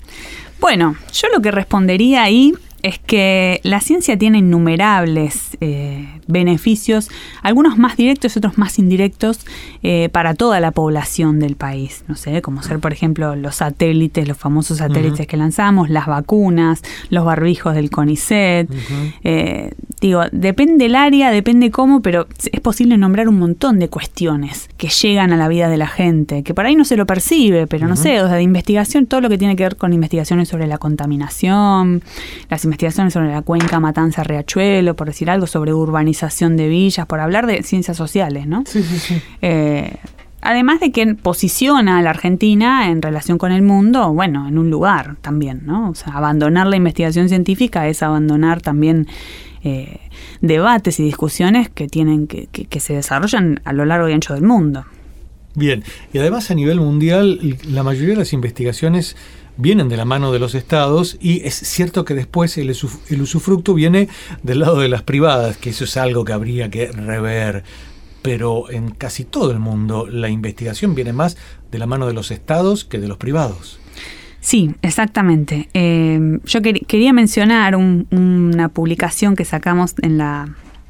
Bueno, yo lo que respondería ahí es que la ciencia tiene innumerables eh, beneficios, algunos más directos y otros más indirectos eh, para toda la población del país. No sé, como ser, por ejemplo, los satélites, los famosos satélites uh-huh. que lanzamos, las vacunas, los barbijos del CONICET. Uh-huh. Eh, digo, depende del área, depende cómo, pero es posible nombrar un montón de cuestiones que llegan a la vida de la gente, que por ahí no se lo percibe, pero uh-huh. no sé, o sea, de investigación, todo lo que tiene que ver con investigaciones sobre la contaminación, las investigaciones sobre la cuenca Matanza-Riachuelo, por decir algo, sobre urbanización de villas, por hablar de ciencias sociales, ¿no?
Sí, sí, sí.
Eh, además de que posiciona a la Argentina en relación con el mundo, bueno, en un lugar también, ¿no? O sea, abandonar la investigación científica es abandonar también eh, debates y discusiones que tienen que, que, que se desarrollan a lo largo y ancho del mundo.
Bien, y además a nivel mundial, la mayoría de las investigaciones vienen de la mano de los estados y es cierto que después el, el usufructo viene del lado de las privadas, que eso es algo que habría que rever. Pero en casi todo el mundo la investigación viene más de la mano de los estados que de los privados.
Sí, exactamente. Eh, yo quer- quería mencionar un, una publicación que sacamos en la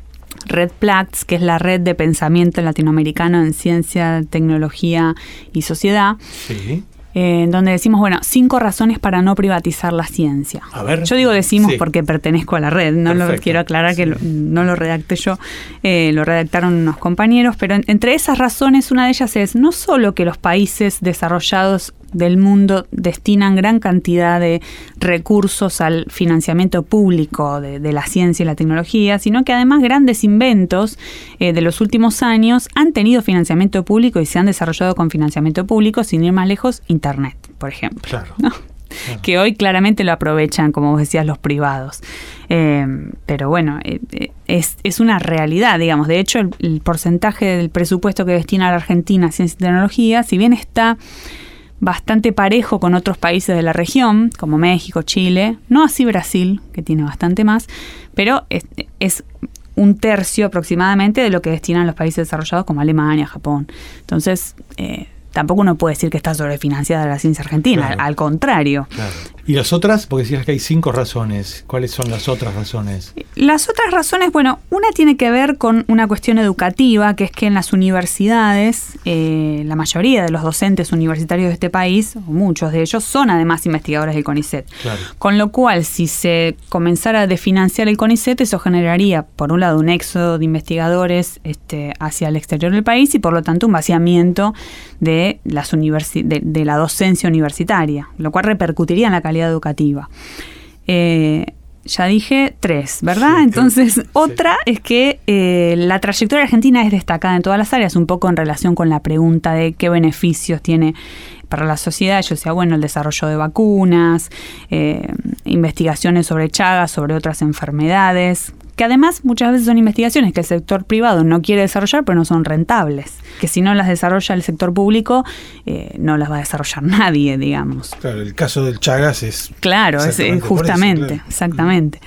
Red Platts, que es la red de pensamiento latinoamericano en ciencia, tecnología y sociedad. Sí. Eh, donde decimos, bueno, cinco razones para no privatizar la ciencia.
A ver,
yo digo decimos
sí.
porque pertenezco a la red, no Perfecto. Lo quiero aclarar sí. que lo, no lo redacté yo, eh, lo redactaron unos compañeros, pero en, entre esas razones una de ellas es no solo que los países desarrollados del mundo destinan gran cantidad de recursos al financiamiento público de, de la ciencia y la tecnología, sino que además grandes inventos eh, de los últimos años han tenido financiamiento público y se han desarrollado con financiamiento público, sin ir más lejos, Internet, por ejemplo.
Claro.
¿No?
Claro.
Que hoy claramente lo aprovechan, como vos decías, los privados. Eh, pero bueno, eh, es, es una realidad, digamos. De hecho, el, el porcentaje del presupuesto que destina a la Argentina a ciencia y tecnología, si bien está bastante parejo con otros países de la región, como México, Chile, no así Brasil, que tiene bastante más, pero es, es un tercio aproximadamente de lo que destinan los países desarrollados como Alemania, Japón. Entonces, eh, tampoco uno puede decir que está sobrefinanciada la ciencia argentina,
Claro.
al, al contrario.
Claro. ¿Y las otras? Porque decías que hay cinco razones. ¿Cuáles son las otras razones?
Las otras razones, bueno, una tiene que ver con una cuestión educativa, que es que en las universidades, eh, la mayoría de los docentes universitarios de este país, o muchos de ellos, son además investigadores del CONICET.
Claro.
Con lo cual, si se comenzara a desfinanciar el CONICET, eso generaría, por un lado, un éxodo de investigadores este, hacia el exterior del país y, por lo tanto, un vaciamiento de, las universi- de, de la docencia universitaria, lo cual repercutiría en la calidad educativa. Eh, ya dije tres, ¿verdad? Sí, Entonces, sí. otra es que eh, la trayectoria argentina es destacada en todas las áreas, un poco en relación con la pregunta de qué beneficios tiene para la sociedad. Yo decía, bueno, el desarrollo de vacunas, eh, investigaciones sobre Chagas, sobre otras enfermedades, que además muchas veces son investigaciones que el sector privado no quiere desarrollar, pero no son rentables, que si no las desarrolla el sector público, eh, no las va a desarrollar nadie, digamos.
Claro, el caso del Chagas es...
Claro, es, eh, justamente,
eso, claro.
exactamente.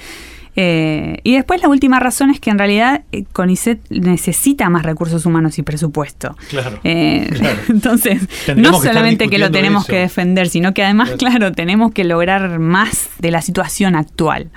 Eh, y después la última razón es que en realidad eh, CONICET necesita más recursos humanos y presupuesto.
Claro.
Eh,
claro.
Entonces,
Tendremos
no
que
solamente que lo tenemos
eso.
que defender, sino que además, claro. claro, tenemos que lograr más de la situación actual.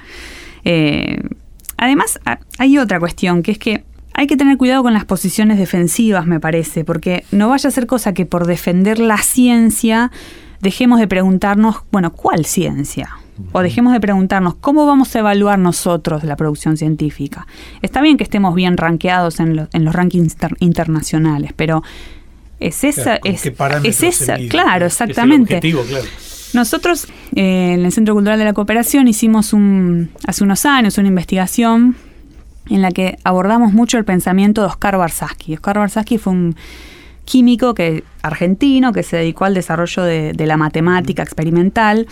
Eh, además, hay otra cuestión, que es que hay que tener cuidado con las posiciones defensivas, me parece, porque no vaya a ser cosa que por defender la ciencia dejemos de preguntarnos, bueno, ¿cuál ciencia? O dejemos de preguntarnos cómo vamos a evaluar nosotros la producción científica. Está bien que estemos bien rankeados en, lo, en los rankings inter, internacionales, pero es esa,
claro,
es, es esa,
mide,
claro, exactamente.
Es el objetivo, claro.
Nosotros eh, en el Centro Cultural de la Cooperación hicimos un, hace unos años una investigación en la que abordamos mucho el pensamiento de Oscar Barsaski. Oscar Barsaski fue un químico que, argentino que se dedicó al desarrollo de, de la matemática experimental.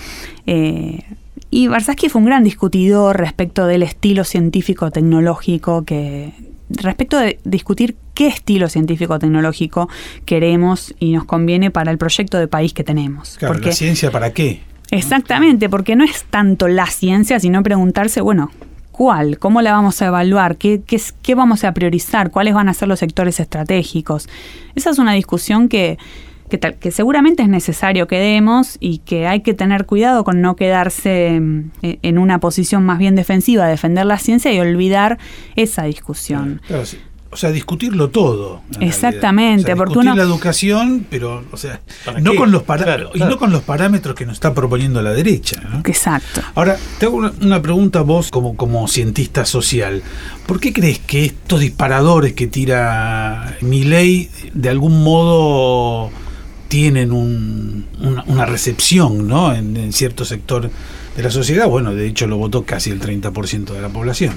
Eh, y Barsaski fue un gran discutidor respecto del estilo científico-tecnológico, que respecto de discutir qué estilo científico-tecnológico queremos y nos conviene para el proyecto de país que tenemos.
Claro,
porque,
¿la ciencia para qué?
Exactamente, porque no es tanto la ciencia, sino preguntarse, bueno, ¿cuál? ¿Cómo la vamos a evaluar? ¿Qué, qué, qué vamos a priorizar? ¿Cuáles van a ser los sectores estratégicos? Esa es una discusión que, que, tal, que seguramente es necesario que demos y que hay que tener cuidado con no quedarse en, en una posición más bien defensiva, defender la ciencia y olvidar esa discusión.
Claro, sí. O sea, discutirlo todo.
Exactamente, o sea,
porque
discutir
uno, la educación, pero, o sea, no
qué?
con los para,
claro,
y
claro.
no con los parámetros que nos está proponiendo la derecha, ¿no?
Exacto.
Ahora, te hago una, una pregunta a vos como, como cientista social. ¿Por qué crees que estos disparadores que tira Milei de algún modo tienen un, una, una recepción, ¿no? en, en cierto sector de la sociedad? Bueno, de hecho lo votó casi el treinta por ciento de la población.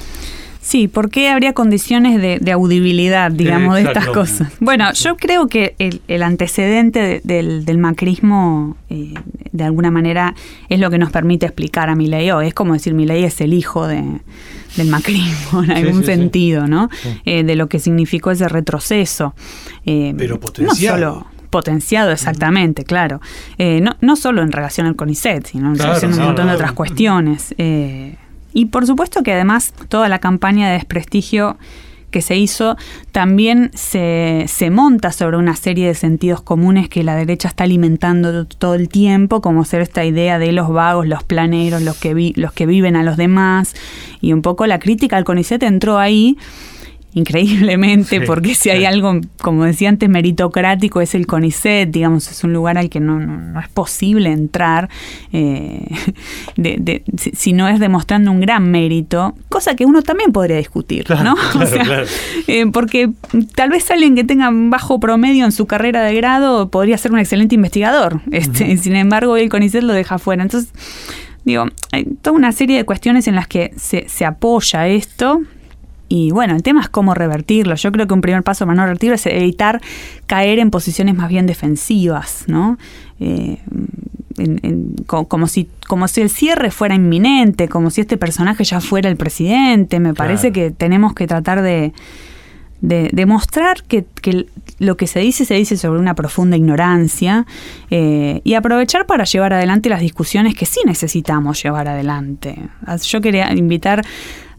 Sí, ¿por qué habría condiciones de, de audibilidad, digamos, eh, de estas cosas? Bueno, yo creo que el, el antecedente de, del, del macrismo, eh, de alguna manera, es lo que nos permite explicar a Milei hoy. Es como decir, Milei es el hijo de, del macrismo, en algún sí, sí, sentido, sí. ¿no? Sí. Eh, de lo que significó ese retroceso. Eh,
Pero potenciado.
No solo potenciado, exactamente, uh-huh. claro. Eh, no, no solo en relación al CONICET, sino en
claro,
relación a un
no,
montón
no,
de otras
no.
cuestiones. Eh, Y por supuesto que además toda la campaña de desprestigio que se hizo también se, se monta sobre una serie de sentidos comunes que la derecha está alimentando todo el tiempo, como ser esta idea de los vagos, los planeros, los que, vi, los que viven a los demás, y un poco la crítica al CONICET entró ahí increíblemente, sí, porque si hay sí. algo, como decía antes, meritocrático, es el CONICET, digamos, es un lugar al que no, no, no es posible entrar eh, de, de, si, si no es demostrando un gran mérito, cosa que uno también podría discutir, claro, ¿no?
Claro,
o sea,
claro.
eh, porque tal vez alguien que tenga un bajo promedio en su carrera de grado podría ser un excelente investigador, este, uh-huh. sin embargo el CONICET lo deja fuera. Entonces, digo, hay toda una serie de cuestiones en las que se, se apoya esto. Y bueno, el tema es cómo revertirlo. Yo creo que un primer paso para no revertirlo es evitar caer en posiciones más bien defensivas, ¿no? Eh, en, en, como, como, si, como si el cierre fuera inminente, como si este personaje ya fuera el presidente. Me parece claro. que tenemos que tratar de, de, de mostrar que, que lo que se dice, se dice sobre una profunda ignorancia eh, y aprovechar para llevar adelante las discusiones que sí necesitamos llevar adelante. Yo quería invitar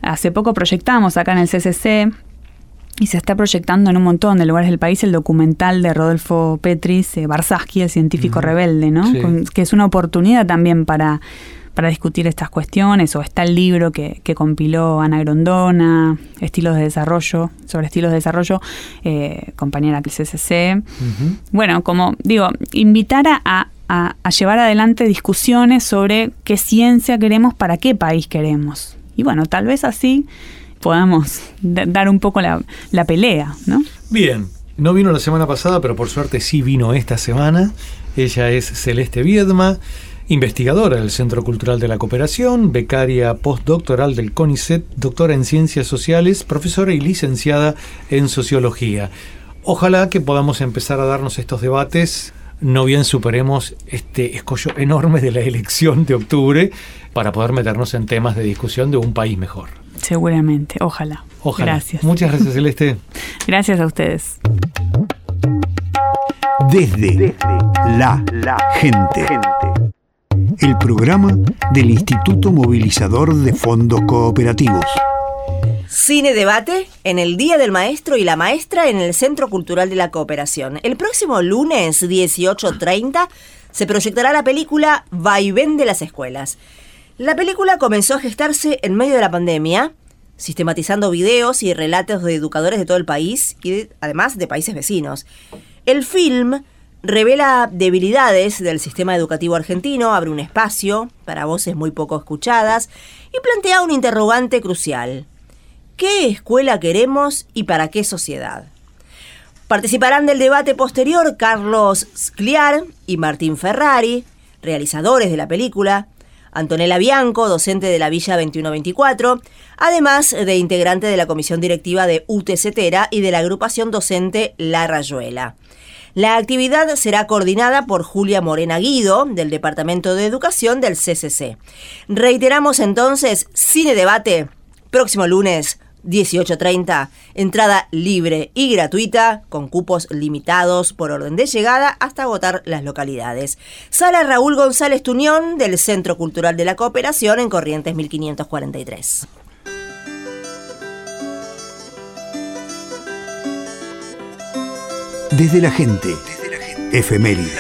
Hace poco proyectamos acá en el C C C, y se está proyectando en un montón de lugares del país, el documental de Rodolfo Petris, eh, Barsaski, el científico uh-huh. rebelde, ¿no? Sí. Con, que es una oportunidad también para, para discutir estas cuestiones. O está el libro que, que compiló Ana Grondona, Estilos de Desarrollo, sobre estilos de desarrollo, eh, compañera del C C C. Uh-huh. Bueno, como digo, invitar a, a, a llevar adelante discusiones sobre qué ciencia queremos, para qué país queremos. Y bueno, tal vez así podamos d- dar un poco la, la pelea, ¿no?
Bien, no vino la semana pasada, pero por suerte sí vino esta semana. Ella es Celeste Viedma, investigadora del Centro Cultural de la Cooperación, becaria postdoctoral del CONICET, doctora en Ciencias Sociales, profesora y licenciada en Sociología. Ojalá que podamos empezar a darnos estos debates, no bien superemos este escollo enorme de la elección de octubre, para poder meternos en temas de discusión de un país mejor.
Seguramente, ojalá.
Ojalá.
Gracias.
Muchas gracias, Celeste.
Gracias a ustedes.
Desde, Desde la, la gente. gente. El programa del Instituto Movilizador de Fondos Cooperativos.
Cine Debate en el Día del Maestro y la Maestra en el Centro Cultural de la Cooperación. El próximo lunes dieciocho treinta se proyectará la película Vaivén de las Escuelas. La película comenzó a gestarse en medio de la pandemia, sistematizando videos y relatos de educadores de todo el país y de, además de países vecinos. El film revela debilidades del sistema educativo argentino, abre un espacio para voces muy poco escuchadas y plantea un interrogante crucial. ¿Qué escuela queremos y para qué sociedad? Participarán del debate posterior Carlos Scliar y Martín Ferrari, realizadores de la película, Antonella Bianco, docente de la Villa veintiuno veinticuatro, además de integrante de la comisión directiva de U T C Tera y de la agrupación docente La Rayuela. La actividad será coordinada por Julia Morena Guido, del Departamento de Educación del C C C. Reiteramos entonces, Cine Debate, próximo lunes, dieciocho treinta, entrada libre y gratuita, con cupos limitados por orden de llegada hasta agotar las localidades. Sala Raúl González Tuñón, del Centro Cultural de la Cooperación, en Corrientes mil quinientos cuarenta y tres.
Desde la gente, Desde la gente. Efemérides.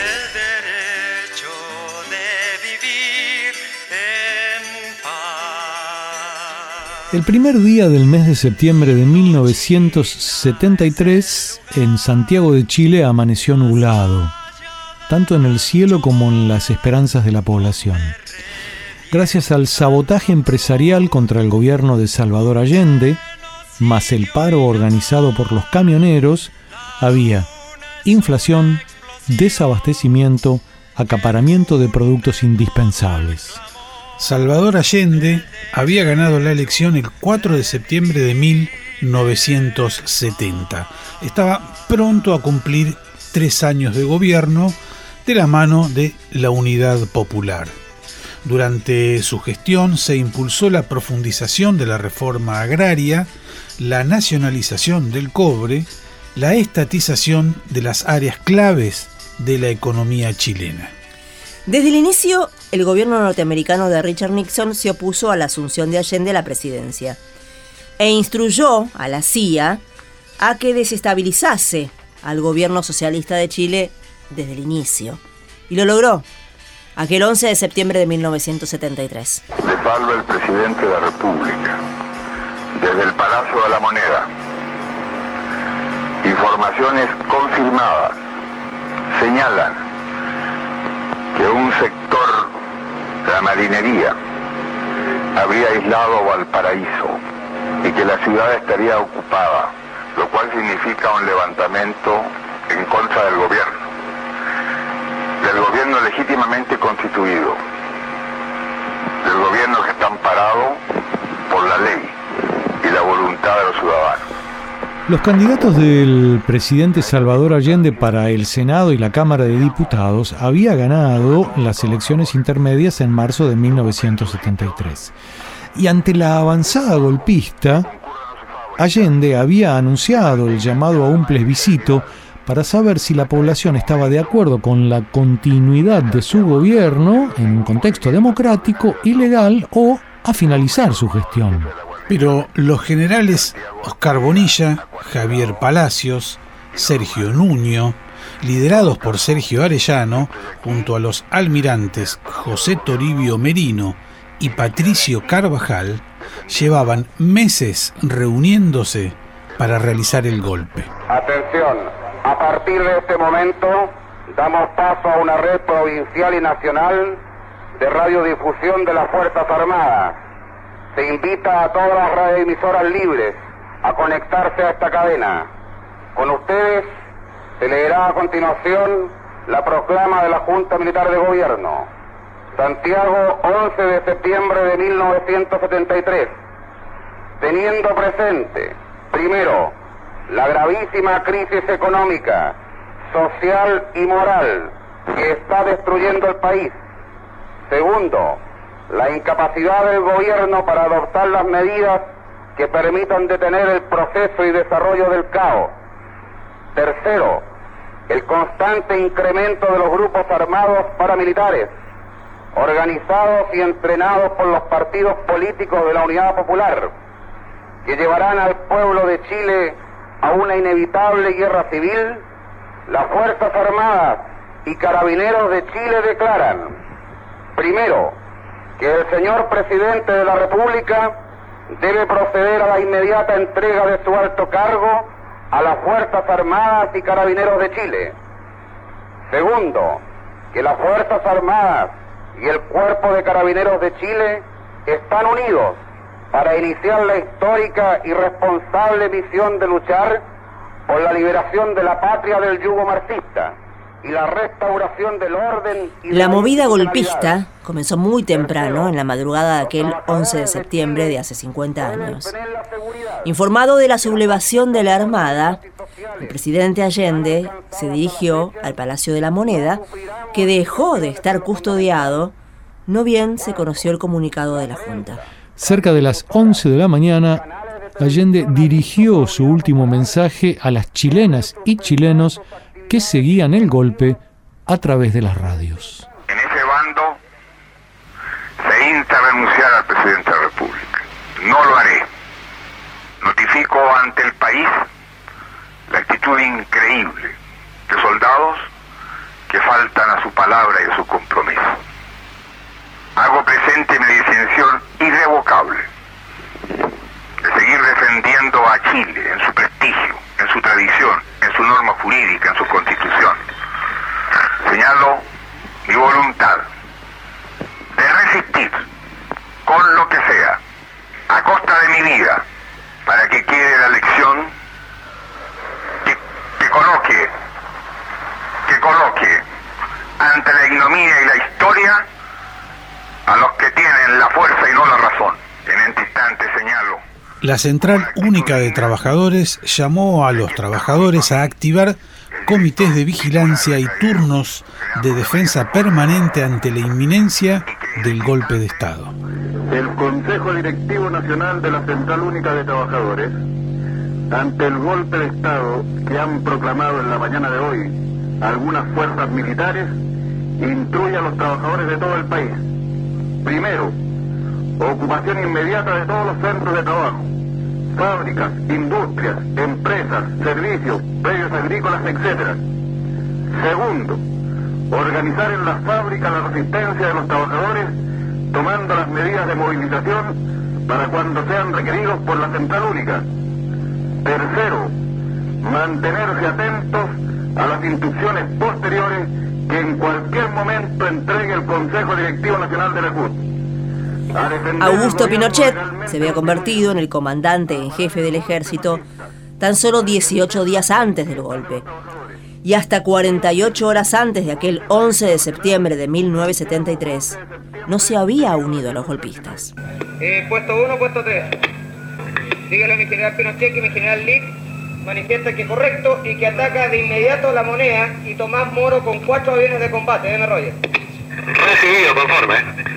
El primer día del mes de septiembre de mil novecientos setenta y tres, en Santiago de Chile amaneció nublado, tanto en el cielo como en las esperanzas de la población. Gracias al sabotaje empresarial contra el gobierno de Salvador Allende, más el paro organizado por los camioneros, había inflación, desabastecimiento, acaparamiento de productos indispensables.
Salvador Allende había ganado la elección el cuatro de septiembre de mil novecientos setenta. Estaba pronto a cumplir tres años de gobierno de la mano de la Unidad Popular. Durante su gestión se impulsó la profundización de la reforma agraria, la nacionalización del cobre, la estatización de las áreas claves de la economía chilena.
Desde el inicio, el gobierno norteamericano de Richard Nixon se opuso a la asunción de Allende a la presidencia e instruyó a la C I A a que desestabilizase al gobierno socialista de Chile desde el inicio. Y lo logró, aquel once de septiembre de mil novecientos setenta y tres.
Le habla el presidente de la República, desde el Palacio de la Moneda. Informaciones confirmadas señalan que un sector de la marinería habría aislado Valparaíso y que la ciudad estaría ocupada, lo cual significa un levantamiento en contra del gobierno, del gobierno legítimamente constituido, del gobierno que está amparado por la ley y la voluntad de los ciudadanos.
Los candidatos del presidente Salvador Allende para el Senado y la Cámara de Diputados había ganado las elecciones intermedias en marzo de mil novecientos setenta y tres. Y ante la avanzada golpista, Allende había anunciado el llamado a un plebiscito para saber si la población estaba de acuerdo con la continuidad de su gobierno en un contexto democrático y legal o a finalizar su gestión.
Pero los generales Oscar Bonilla, Javier Palacios, Sergio Nuño, liderados por Sergio Arellano, junto a los almirantes José Toribio Merino y Patricio Carvajal, llevaban meses reuniéndose para realizar el golpe.
Atención, a partir de este momento damos paso a una red provincial y nacional de radiodifusión de las Fuerzas Armadas. Se invita a todas las radioemisoras libres a conectarse a esta cadena. Con ustedes se leerá a continuación la proclama de la Junta Militar de Gobierno. Santiago, once de septiembre de mil novecientos setenta y tres. Teniendo presente, primero, la gravísima crisis económica, social y moral que está destruyendo el país. Segundo, la incapacidad del gobierno para adoptar las medidas que permitan detener el proceso y desarrollo del caos. Tercero, el constante incremento de los grupos armados paramilitares, organizados y entrenados por los partidos políticos de la Unidad Popular, que llevarán al pueblo de Chile a una inevitable guerra civil. Las Fuerzas Armadas y Carabineros de Chile declaran, primero, que el señor Presidente de la República debe proceder a la inmediata entrega de su alto cargo a las Fuerzas Armadas y Carabineros de Chile. Segundo, que las Fuerzas Armadas y el Cuerpo de Carabineros de Chile están unidos para iniciar la histórica y responsable misión de luchar por la liberación de la patria del yugo marxista y la restauración del orden y
la movida golpista comenzó muy temprano, en la madrugada de aquel once de septiembre de hace cincuenta años. Informado de la sublevación de la Armada, el presidente Allende se dirigió al Palacio de la Moneda, que dejó de estar custodiado, no bien se conoció el comunicado de la Junta.
Cerca de las once de la mañana, Allende dirigió su último mensaje a las chilenas y chilenos que seguían el golpe a través de las radios.
En ese bando se insta a renunciar al presidente de la República. No lo haré. Notifico ante el país la actitud increíble de soldados que faltan a su palabra y a su compromiso. Hago presente mi distinción irrevocable de seguir defendiendo a Chile en su prestigio, en su tradición, en su norma jurídica, en su constitución. Señalo mi voluntad de resistir con lo que sea, a costa de mi vida, para que quede la lección que, que coloque, que coloque ante la ignominia y la historia a los que tienen la fuerza y no la razón. En este instante señalo.
La Central Única de Trabajadores llamó a los trabajadores a activar comités de vigilancia y turnos de defensa permanente ante la inminencia del golpe de Estado.
El Consejo Directivo Nacional de la Central Única de Trabajadores, ante el golpe de Estado que han proclamado en la mañana de hoy algunas fuerzas militares, instruye a los trabajadores de todo el país. Primero, ocupación inmediata de todos los centros de trabajo, fábricas, industrias, empresas, servicios, predios agrícolas, etcétera. Segundo, organizar en las fábricas la resistencia de los trabajadores, tomando las medidas de movilización para cuando sean requeridos por la Central Única. Tercero, mantenerse atentos a las instrucciones posteriores que en cualquier momento entregue el Consejo Directivo Nacional de la C U T.
Augusto Pinochet se había convertido en el comandante en jefe del ejército tan solo dieciocho días antes del golpe, y hasta cuarenta y ocho horas antes de aquel once de septiembre de mil novecientos setenta y tres no se había unido a los golpistas.
Eh, puesto uno, puesto tres. Dígale a mi general Pinochet que mi general Lick manifiesta que es correcto y que ataca de inmediato La Moneda y Tomás Moro con cuatro aviones de combate. Deme Roger.
Recibido, conforme.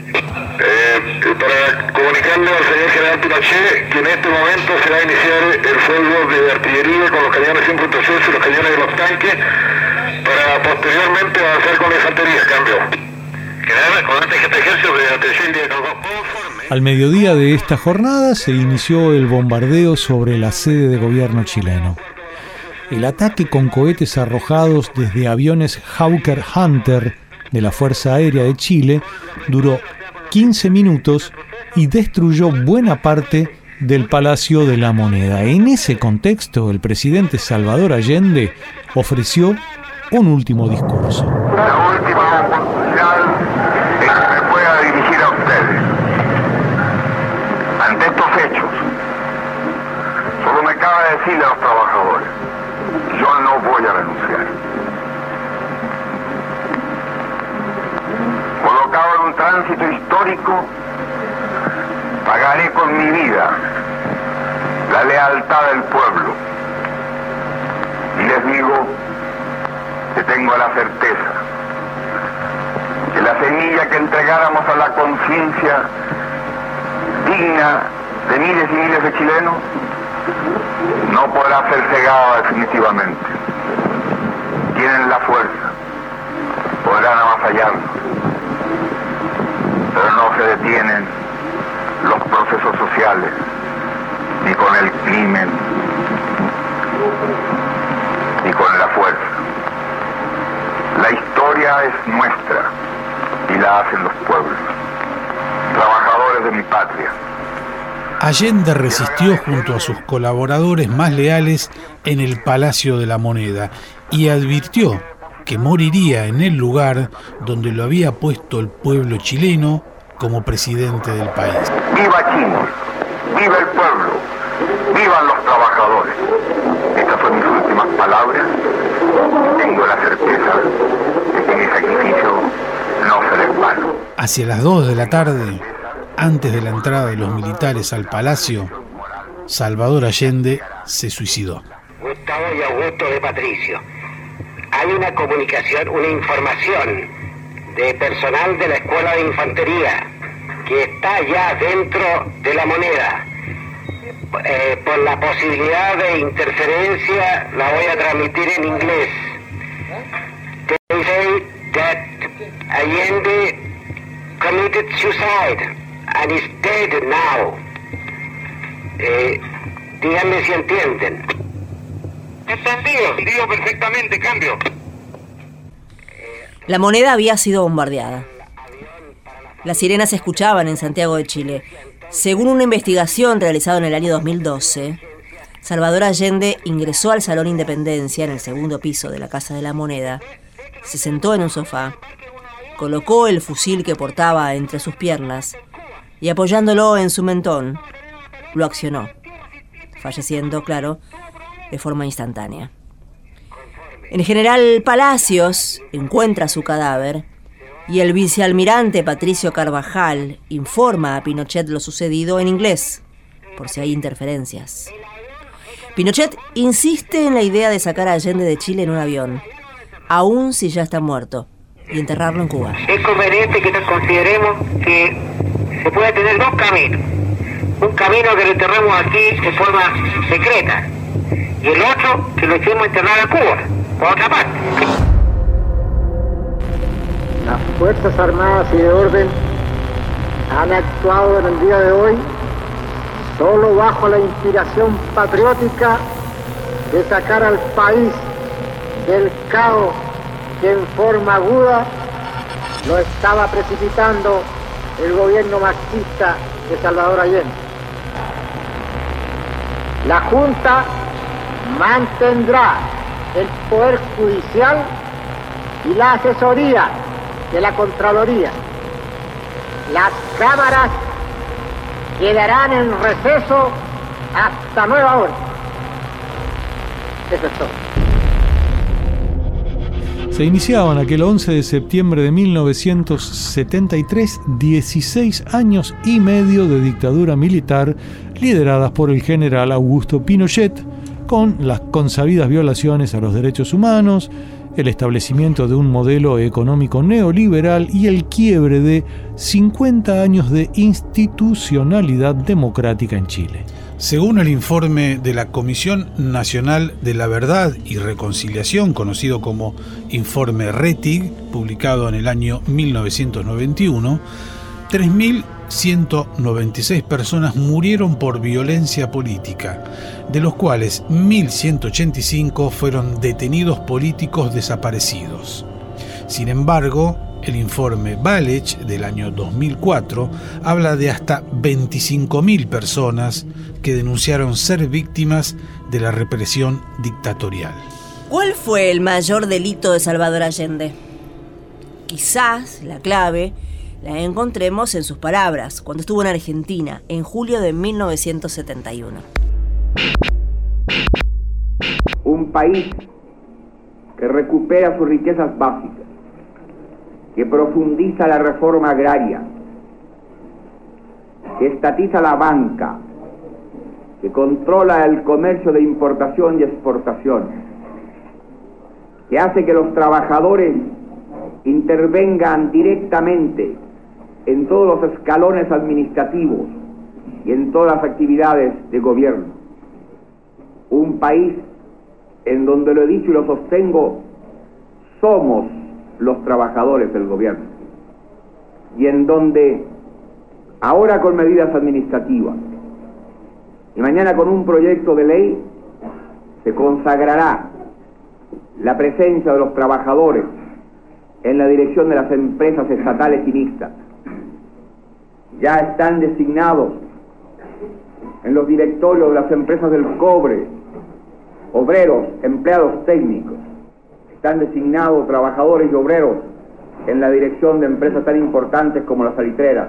Eh, para comunicarle al señor general Pinochet que en este momento se va a iniciar el fuego de artillería con los cañones cinco punto seis y los cañones de los tanques para posteriormente avanzar con la infantería. Cambio. General, comandante jefe de ejército de atención de conforme.
Al mediodía de esta jornada se inició el bombardeo sobre la sede de gobierno chileno. El ataque con cohetes arrojados desde aviones Hawker Hunter de la Fuerza Aérea de Chile duró quince minutos y destruyó buena parte del Palacio de la Moneda. En ese contexto, el presidente Salvador Allende ofreció un último discurso.
La última oportunidad es que me pueda dirigir a ustedes. Ante estos hechos, solo me cabe decirle a los trabajadores, yo no voy a renunciar. Colocado en un tránsito histórico, pagaré con mi vida la lealtad del pueblo. Y les digo que tengo la certeza que la semilla que entregáramos a la conciencia digna de miles y miles de chilenos no podrá ser cegada definitivamente. Tienen la fuerza, podrán avasallarnos, pero no se detienen los procesos sociales ni con el crimen ni con la fuerza. La historia es nuestra y la hacen los pueblos, trabajadores de mi patria.
Allende resistió junto a sus colaboradores más leales en el Palacio de la Moneda y advirtió que moriría en el lugar donde lo había puesto el pueblo chileno como presidente del país.
¡Viva Chile! ¡Viva el pueblo! ¡Vivan los trabajadores! Estas son mis últimas palabras. Tengo la certeza de que mi sacrificio no será en vano.
Hacia las dos de la tarde, antes de la entrada de los militares al palacio, Salvador Allende se suicidó.
Gustavo y Augusto de Patricio. Hay una comunicación, una información de personal de la Escuela de Infantería que está ya dentro de la Moneda. Eh, por la posibilidad de interferencia la voy a transmitir en inglés. They say that Allende committed suicide and is dead now. Eh, díganme si entienden. Entendido, digo perfectamente, cambio.
La Moneda había sido bombardeada. Las sirenas se escuchaban en Santiago de Chile. Según una investigación realizada en el año dos mil doce, Salvador Allende ingresó al Salón Independencia en el segundo piso de la Casa de la Moneda, se sentó en un sofá, colocó el fusil que portaba entre sus piernas y apoyándolo en su mentón, lo accionó, falleciendo, claro, de forma instantánea. El general Palacios encuentra su cadáver y el vicealmirante Patricio Carvajal informa a Pinochet lo sucedido en inglés, por si hay interferencias. Pinochet insiste en la idea de sacar a Allende de Chile en un avión, aun si ya está muerto, y enterrarlo en Cuba.
Es conveniente que nos consideremos que se puede tener dos caminos. Un camino que lo enterremos aquí de forma secreta y el otro que lo echemos a enterrar a Cuba, por otra parte.
Las Fuerzas Armadas y de Orden han actuado en el día de hoy solo bajo la inspiración patriótica de sacar al país del caos que en forma aguda lo estaba precipitando el gobierno marxista de Salvador Allende. La Junta mantendrá el Poder Judicial y la asesoría de la Contraloría. Las cámaras quedarán en receso hasta nueva orden. Eso es todo.
Se iniciaban aquel once de septiembre de mil novecientos setenta y tres dieciséis años y medio de dictadura militar lideradas por el general Augusto Pinochet, con las consabidas violaciones a los derechos humanos, el establecimiento de un modelo económico neoliberal y el quiebre de cincuenta años de institucionalidad democrática en Chile.
Según el informe de la Comisión Nacional de la Verdad y Reconciliación, conocido como Informe RETIG, publicado en el año mil novecientos noventa y uno, tres mil ciento noventa y seis personas murieron por violencia política, de los cuales mil ciento ochenta y cinco fueron detenidos políticos desaparecidos. Sin embargo, el informe Valech del año dos mil cuatro habla de hasta veinticinco mil personas que denunciaron ser víctimas de la represión dictatorial.
¿Cuál fue el mayor delito de Salvador Allende? Quizás la clave la encontremos en sus palabras cuando estuvo en Argentina en julio de mil novecientos setenta y uno.
Un país que recupera sus riquezas básicas, que profundiza la reforma agraria, que estatiza la banca, que controla el comercio de importación y exportación, que hace que los trabajadores intervengan directamente en todos los escalones administrativos y en todas las actividades de gobierno. Un país en donde, lo he dicho y lo sostengo, somos los trabajadores del gobierno, y en donde ahora con medidas administrativas y mañana con un proyecto de ley se consagrará la presencia de los trabajadores en la dirección de las empresas estatales y mixtas. Ya están designados en los directorios de las empresas del cobre obreros, empleados técnicos. Están designados trabajadores y obreros en la dirección de empresas tan importantes como las salitreras.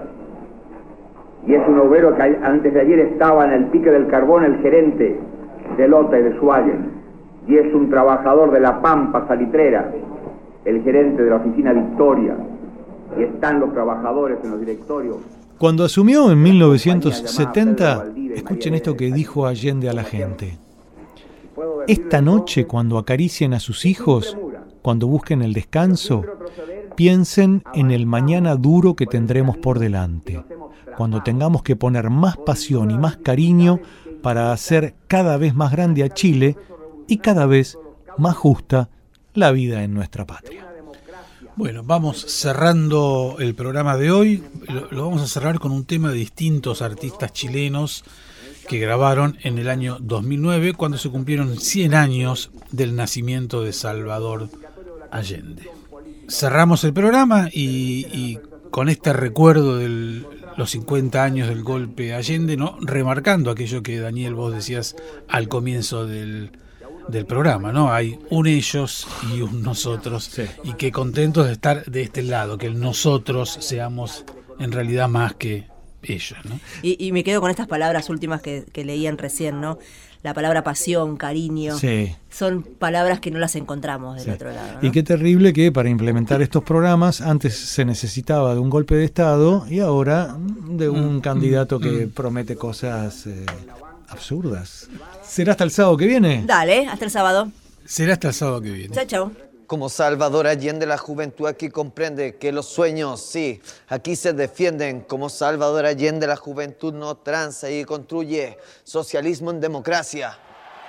Y es un obrero que antes de ayer estaba en el pique del carbón, el gerente de Lota y de Schwager. Y es un trabajador de la Pampa Salitrera, el gerente de la oficina Victoria. Y están los trabajadores en los directorios.
Cuando asumió en mil novecientos setenta, escuchen esto que dijo Allende a la gente. Esta noche, cuando acaricien a sus hijos, cuando busquen el descanso, piensen en el mañana duro que tendremos por delante, cuando tengamos que poner más pasión y más cariño para hacer cada vez más grande a Chile y cada vez más justa la vida en nuestra patria.
Bueno, vamos cerrando el programa de hoy. Lo, lo vamos a cerrar con un tema de distintos artistas chilenos que grabaron en el año dos mil nueve, cuando se cumplieron cien años del nacimiento de Salvador Allende. Cerramos el programa y, y con este recuerdo de los cincuenta años del golpe Allende, ¿no? Remarcando aquello que, Daniel, vos decías al comienzo del, del programa, ¿no? Hay un ellos y un nosotros, sí. Y qué contentos de estar de este lado, que el nosotros seamos en realidad más que ellos, ¿no?
Y, y me quedo con estas palabras últimas que, que leían recién, ¿no? La palabra pasión, cariño, sí. Son palabras que no las encontramos del sí. otro lado, ¿no?
Y qué terrible que para implementar estos programas antes se necesitaba de un golpe de Estado y ahora de un mm, candidato mm, que mm. promete cosas eh, absurdas. ¿Será hasta el sábado que viene?
Dale, hasta el sábado.
Será hasta el sábado que viene.
Chao, chao.
Como Salvador Allende, la juventud aquí comprende que los sueños, sí, aquí se defienden. Como Salvador Allende, la juventud no tranza y construye socialismo en democracia.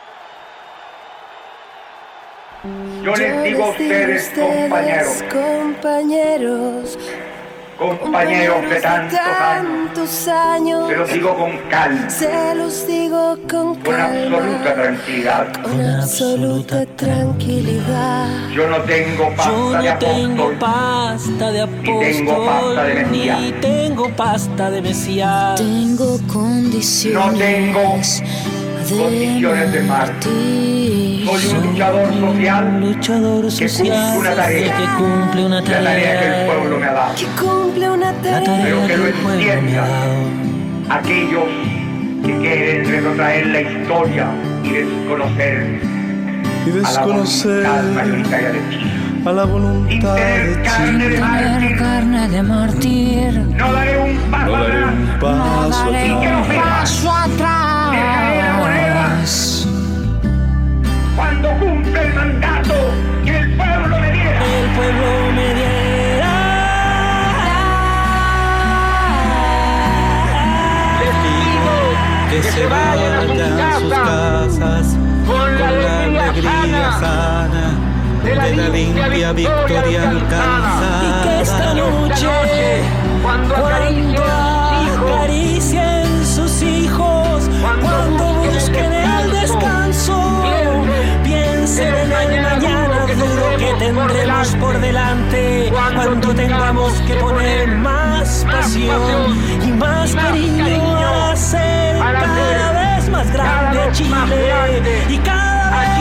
Yo les digo a ustedes, compañeros,
compañeros,
compañeros de tantos,
tantos años,
se los digo con calma,
se los digo con calma,
con absoluta tranquilidad,
con absoluta tranquilidad.
Yo no tengo pasta
Yo no
de apóstol,
tengo pasta de apóstol,
ni tengo pasta de mesías,
ni tengo pasta de mesías.
Tengo condiciones,
no tengo condiciones de mártir. Soy un luchador social,
un luchador social
que cumple una tarea,
que cumple una tarea,
la tarea que el pueblo me ha dado,
que cumple una tarea,
pero que lo entiendan aquellos que quieren retrotraer la historia y desconocer,
y desconocer
a la voluntad mayoritaria de Chile.
A la voluntad de
carne de mártir,
carne de mártir.
No daré un paso
no daré
atrás,
un paso,
no daré
y que no
un paso atrás.
Dejaré la moneda cuando cumpla el mandato que el pueblo me diera.
El pueblo me diera.
Les digo
que, que se vayan a sus casas, casas
con la alegría,
alegría sana, sana
de la, de la limpia, limpia victoria alcanzada.
Y que esta noche,
cuando
cuando tendremos por delante cuando tengamos que poner más pasión y más cariño a hacer cada vez más grande Chile y cada vez